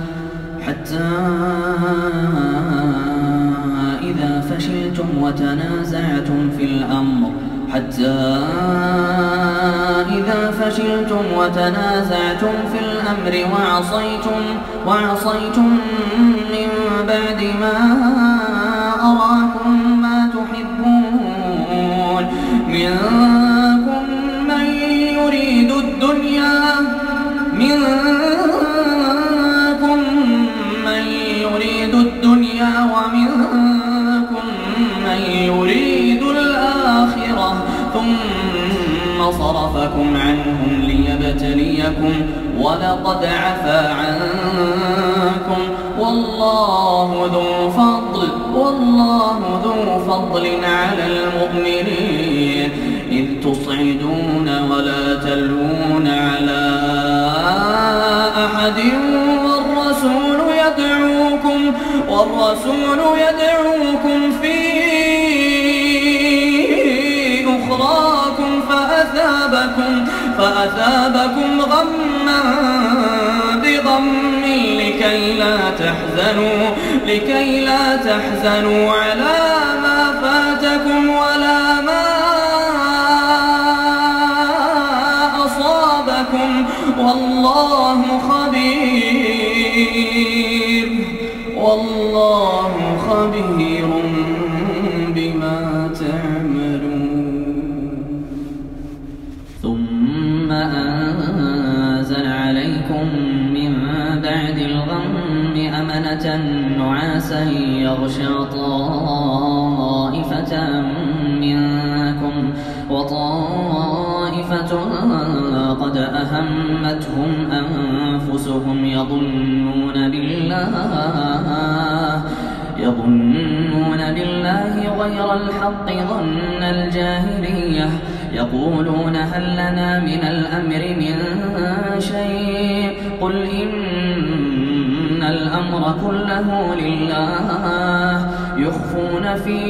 إذا فشلتم وتنازعتم في الأمر وعصيتم من بعد ما أراكم ما تحبون منكم من يريد الدنيا لكم ولقد عفا عنكم والله ذو فضل على المؤمنين إذ تصعدون ولا تلوون على أحد والرسول يدعوكم في أخراكم فأثابكم غما بغم لكي لا تحزنوا على ما فاتكم ولا ما أصابكم والله خبير بما تعملون. ثم أنزل عليكم من بعد الغم أمنة نعاسا يغشى طائفة منكم وطائفة قد أهمتهم أنفسهم يظنون بالله غير الحق ظن الجاهلية يقولون هل لنا من الأمر من شيء قل إن الأمر كله لله يخفون في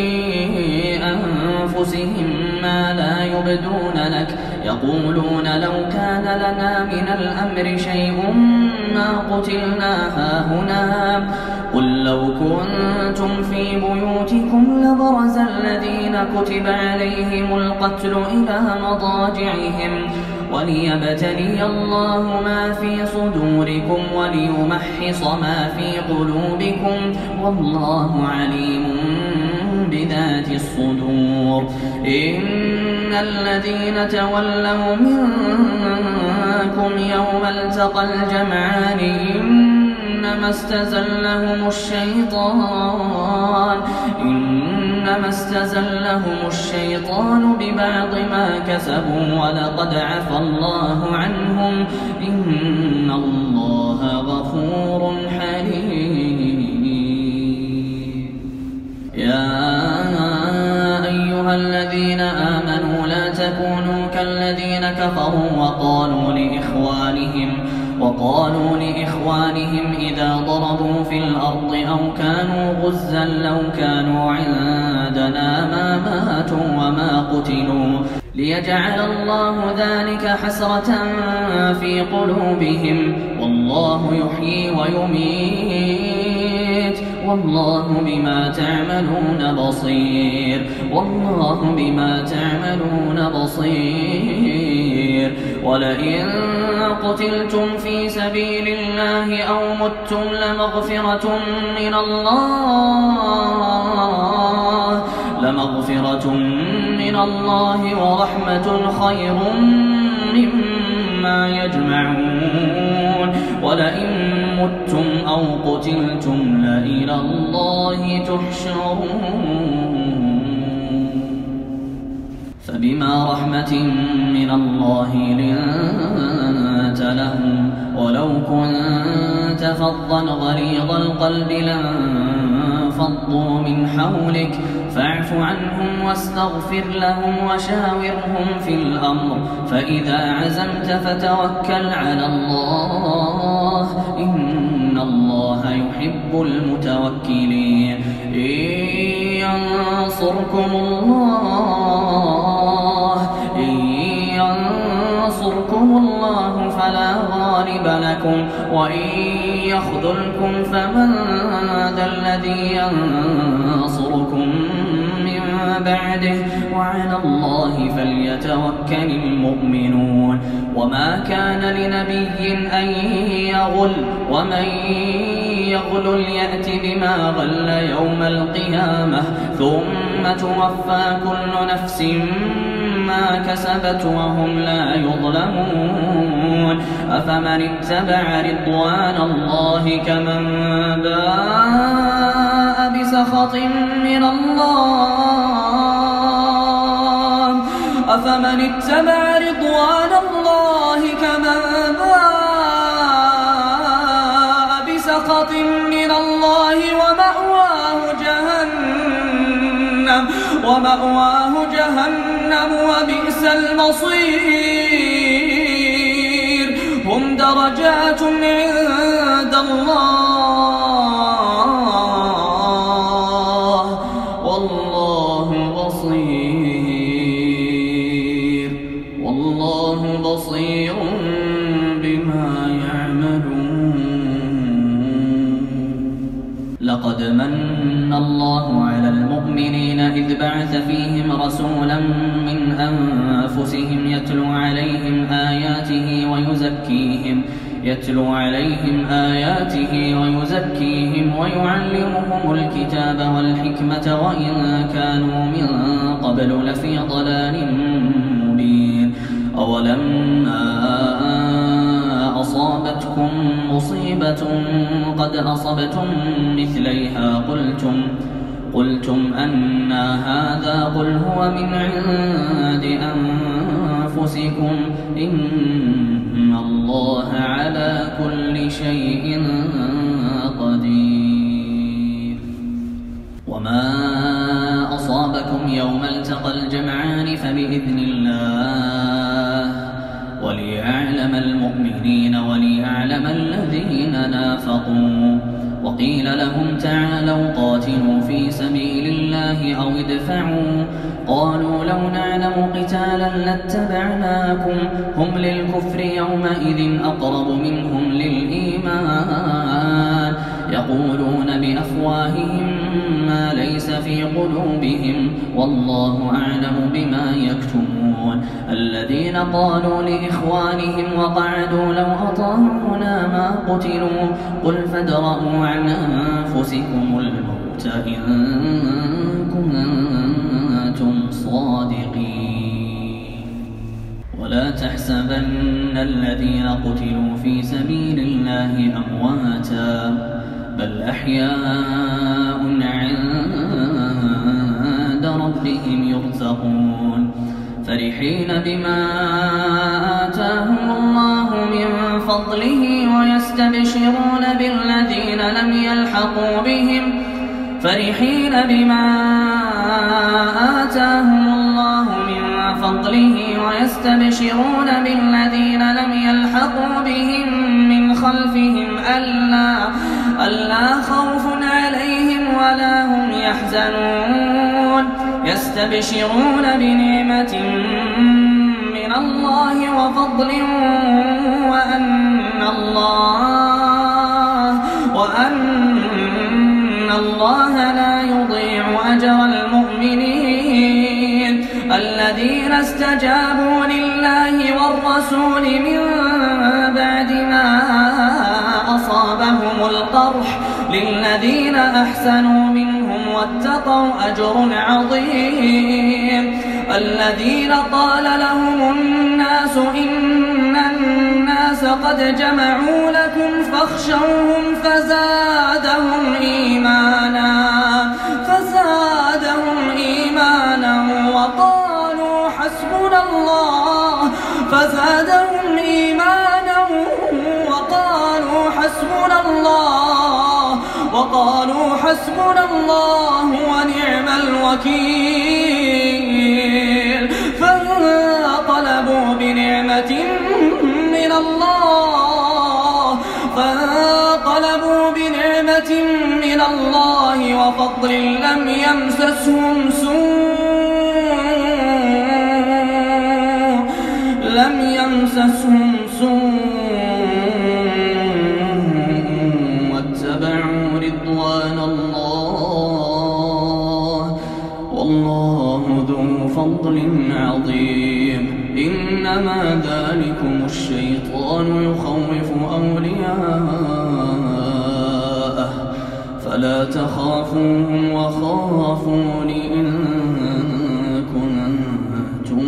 أنفسهم ما لا يبدون لك يقولون لو كان لنا من الأمر شيء ما قتلنا هاهنا قل لو كنتم في بيوتكم لبرز الذين كتب عليهم القتل إلى مضاجعهم وليبتلي الله ما في صدوركم وليمحص ما في قلوبكم والله عليم بذات الصدور. إن الذين تولوا منكم يوم التقى الجمعان إنما استزلهم الشيطان ببعض ما كسبوا ولقد عفا الله عنهم إن الله غفور حليم. يا أيها الذين آمنوا لا تكونوا كالذين كفروا وقالوا لإخوانهم إذا ضربوا في الأرض أو كانوا غزا لو كانوا عندنا ما ماتوا وما قتلوا ليجعل الله ذلك حسرة في قلوبهم والله يحيي ويميت والله بما تعملون بصير. ولئن قتلتم في سبيل الله أو متم لمغفرة من الله ورحمة خير مما يجمعون. ولئن متم أو قتلتم لإلى الله تحشرون. فبما رحمة من الله لنت لهم ولو كنت فظا غليظ القلب لانفضوا من حولك فاعف عنهم واستغفر لهم وشاورهم في الأمر فإذا عزمت فتوكل على الله إن الله يحب المتوكلين. إن ينصركم الله فلا غالب لكم وإن يخذلكم فمن ذا الذي ينصركم من بعده وعلى الله فليتوكل المؤمنون. وما كان لنبي أن يغل ومن يغل يأت بما غل يوم القيامة ثم توفى كل نفس ما كسبت وهم لا يظلمون. أفمن اتبع رضوان الله كمن باء بسخط من الله سخط من الله ومأواه جهنم وبئس المصير هم درجات عند الله والله بصير بما يعملون. لقد من الله على المؤمنين إذ بعث فيهم رسولا من أنفسهم يتلو عليهم آياته ويزكيهم ويعلمهم الكتاب والحكمة وإن كانوا من قبل لفي ضلال مبين. أولما أصابتكم مصيبة قد أصبتم مثليها قلتم أنى هذا قل هو من عند أنفسكم إن الله على كل شيء قدير. وما أصابكم يوم التقى الجمعان فبإذن الله وليعلم المؤمنين وليعلم الذين نافقوا. وقيل لهم تعالوا قاتلوا في سبيل الله أو ادفعوا قالوا لو نعلم قتالا لاتبعناكم هم للكفر يومئذ أقرب منهم للإيمان يقولون بأفواههم ما ليس في قلوبهم والله أعلم بما يكتمون. الذين قالوا لإخوانهم وقعدوا لو أطاعونا ما قتلوا قل فادرءوا عن أنفسكم الموت إن كنتم صادقين. ولا تحسبن الذين قتلوا في سبيل الله أمواتا بل أحياء عند ربهم يرزقون فرحين بما آتاهم الله من فضله ويستبشرون بالذين لم يلحقوا بهم من خلفهم ألا خوف عليهم ولا هم يحزنون يستبشرون بنعمة من الله وفضل وأن الله لا يضيع أجر المؤمنين الذين استجابوا لله والرسول من بعد ما أصابهم القرح للذين أحسنوا منهم واتقوا أجر عظيم. الذين قال لهم الناس إن الناس قد جمعوا لكم فاخشوهم فزادهم إيمانا وقالوا حسبنا الله ونعم الوكيل. فانقلبوا بنعمة من الله وفضل لم يمسسهم سوء واتبعوا رضوان الله والله ذو فضل عظيم. إنما ذلكم الشيطان يخوف أولياءه فلا تخافوهم وخافون إن كنتم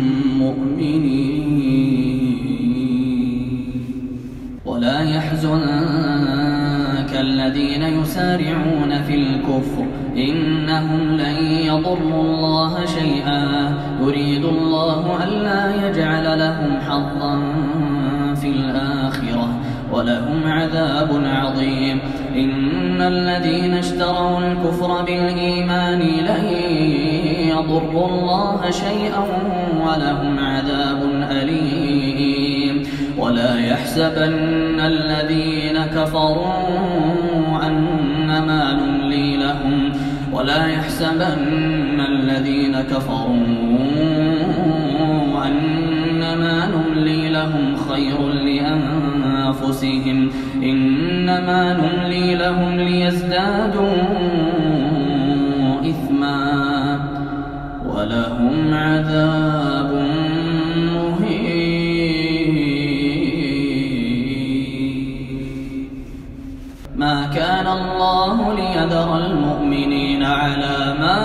مؤمنين. ولا يحزنك الذين يسارعون في الكفر إنهم لن يضروا الله شيئا يريد الله ألا يجعل لهم حظا في الآخرة ولهم عذاب عظيم. إن الذين اشتروا الكفر بالإيمان لن يضروا الله شيئا ولهم عذاب أليم. ولا يحسبن الذين كفروا أنما نملي لهم خير لأنفسهم إنما نملي لهم ليزدادوا إثما ولهم عذاب مهين. ما كان الله ليذر المؤمنين على ما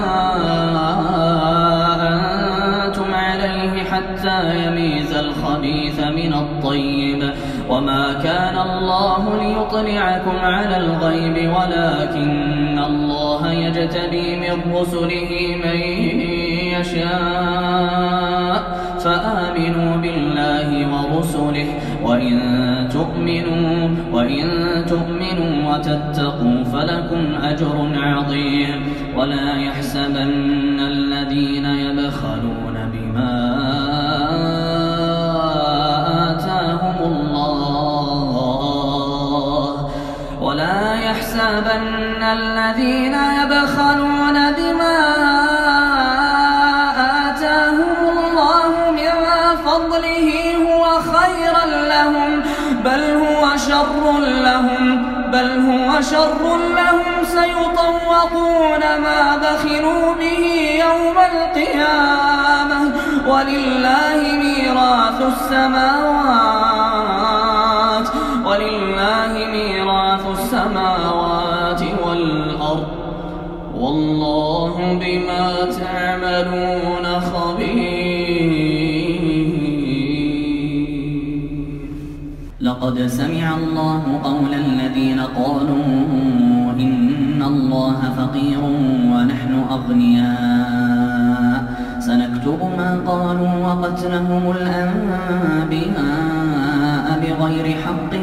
أنتم عليه حتى يميز الخبيث من الطيب وما كان الله ليطلعكم على الغيب ولكن الله يجتبي من رسله من يشاء فآمنوا بالله ورسله وإن تؤمنوا وتتقوا فلكم أجر عظيم. ولا يحسبن الذين يبخلون بما آتاهم الله من فضله هو خيرا لهم بل هو شر لهم سيطوقون ما بخلوا به يوم القيامة ولله ميراث السماوات والأرض والله بما تعملون خبير. لقد سمع الله قول الذين قالوا إن الله فقير ونحن أغنياء سنكتب ما قالوا وقتلهم الأنبياء بغير حق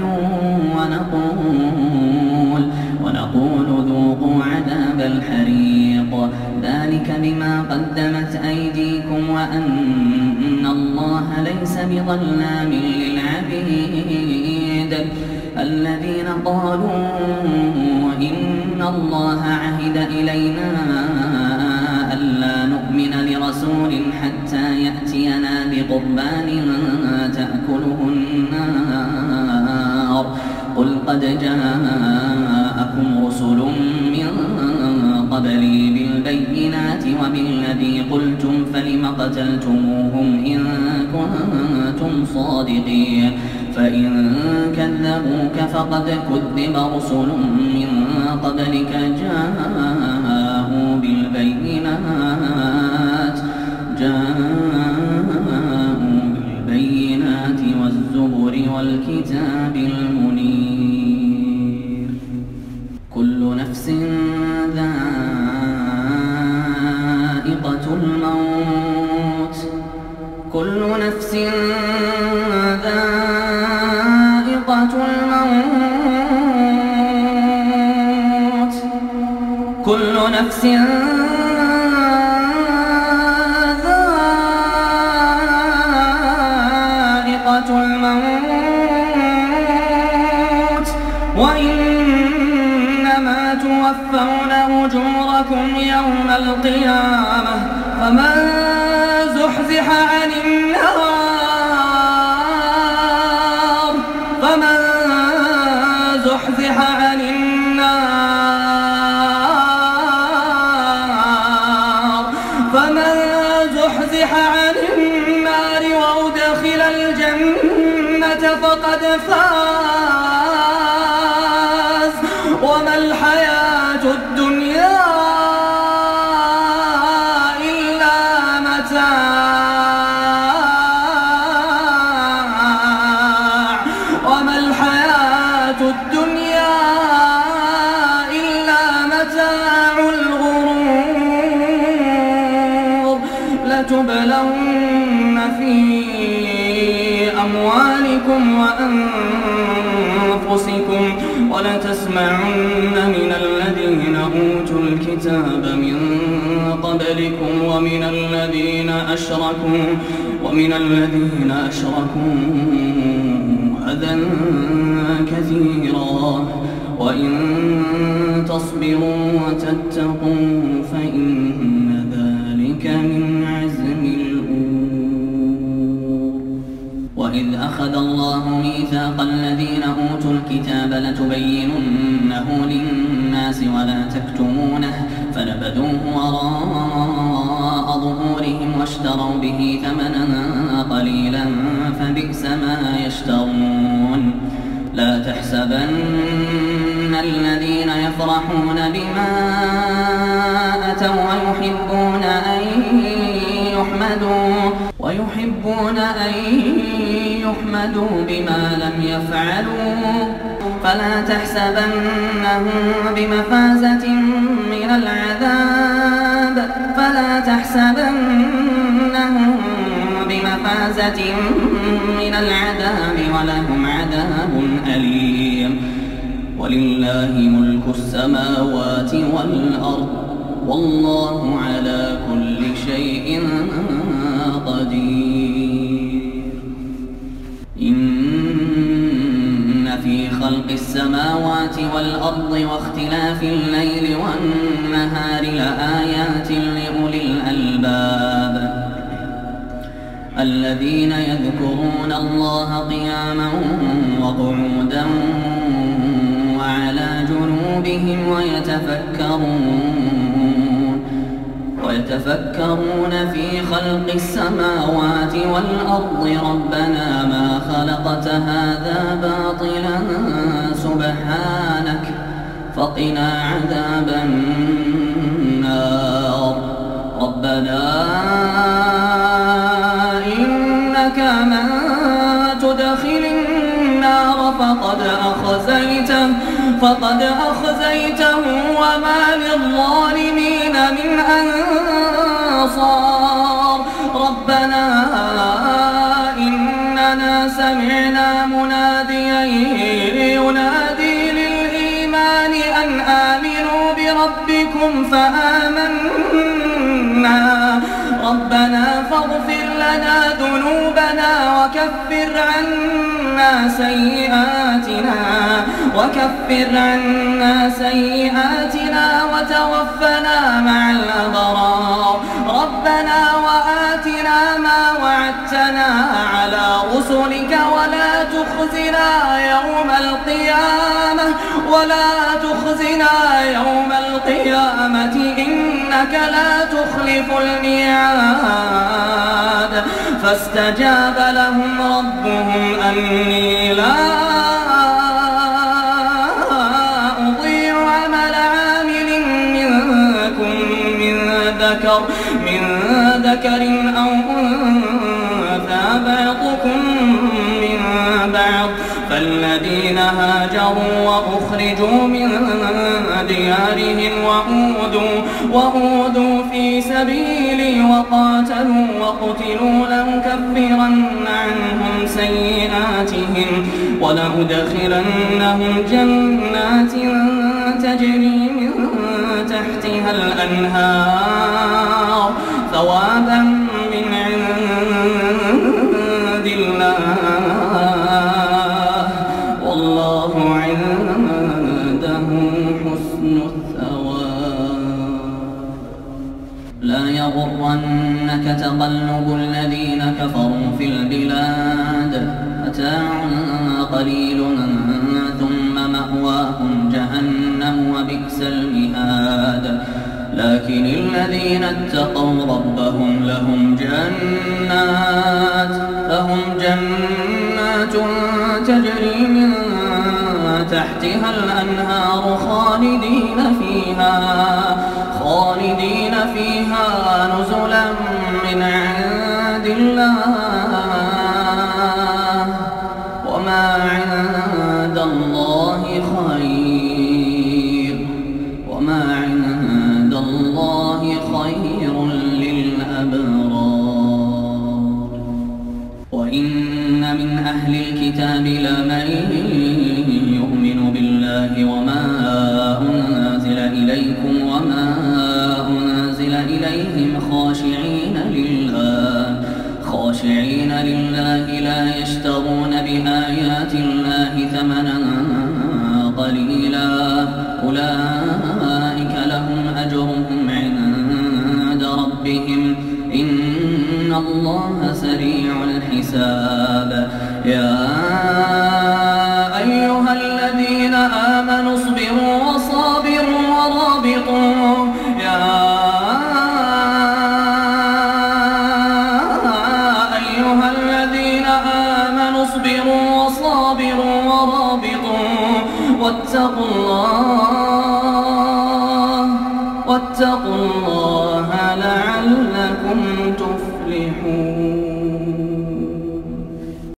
ونقول ذوقوا عذاب الحريق ذلك بما قدمت أيديكم وأن الله ليس بظلام للعبيد. الذين قالوا إن الله عهد إلينا ألا نؤمن لرسول حتى يأتينا بقربان تأكله النار قل قد جاءكم رسل من قبلي بالبينات وبالذي قلتم فلم قتلتموهم إن كنتم صادقين. فإن كذبوك فقد كذب رسل من قبلك جاءوا بالبينات والزبر والكتاب المنير. كل نفس ذائقة الموت كل نفس ذائقة الموت وإنما توفون أجوركم يوم القيامة فمن زحزح عن النار وأدخل الجنة فقد فاز وما الحياة الدنيا إلا متاع الغرور. لتبلون في أموالكم وأنفسكم ولتسمعن من الذين أوتوا الكتاب من قبلكم ومن الذين أشركوا أذى كثيرا وإن تصبروا وتتقوا فإن ذلك من عزم الأمور. وإذ أخذ الله ميثاق الذين أوتوا الكتاب لتبيننه للناس ولا تكتمونه فنبذوه وراء ظهورهم واشتروا به ثمنا قليلا فبئس ما يشترون. لا تحسبن الذين يفرحون بما أتوا ويحبون أن يحمدوا بما لم يفعلوا فلا تحسبنهم بمفازة من العذاب ولهم عذاب أليم. ولله ملك السماوات والأرض والله على كل شيء قدير. إن في خلق السماوات والأرض واختلاف الليل والنهار لآيات لأولي الألباب الذين يذكرون الله قياما وقعودا وعلى جنوبهم ويتفكرون في خلق السماوات والأرض ربنا ما خلقت هذا باطلا سبحانك فقنا عذاب النار. ربنا إنك من تدخل النار فقد أخزيته وما للظالمين من أنصار. ربنا إننا سمعنا مناديا ينادي للإيمان أن آمنوا بربكم فآمنا. ربنا فاغفر لنا ذنوبنا وكفر عنا سيئاتنا وتوفنا مع الأبرار. ربنا وآتنا ما وعدتنا على رسلك ولا تخزنا يوم القيامة إنك لا تخلف الميعاد. فاستجاب لهم ربهم أني لا أضيع عمل عامل منكم من ذكر أو أنثى بعضكم من بعض. فالذين هاجروا وأخرجوا من ديارهم وأوذوا في سبيلي وقاتلوا وقتلوا لأكفرن عنهم سيئاتهم ولأدخلنهم جنات تجري من تحتها الأنهار ثوابا من عند الله والله عنده حسن الثواب. لا يغرنك تقلب الذين كفروا في البلاد متاع قليل ثم مأواهم جهنم وبئس المهاد. لكن الذين اتقوا ربهم لهم جنات تجري من تحتها الأنهار خالدين فيها نزلا من عند الله وما عند الله خير للأبرار. وإن من أهل الكتاب لمن يؤمن بالله وما أنزل إليكم وما أنزل إليهم خاشعين لله لا يشترون بآيات الله ثمنا قليلا أولئك لهم أجرهم عند ربهم إن الله سريع الحساب يا أيها الذين آمنوا اصبروا وصابروا ورابطوا واتقوا الله لعلكم تفلحون.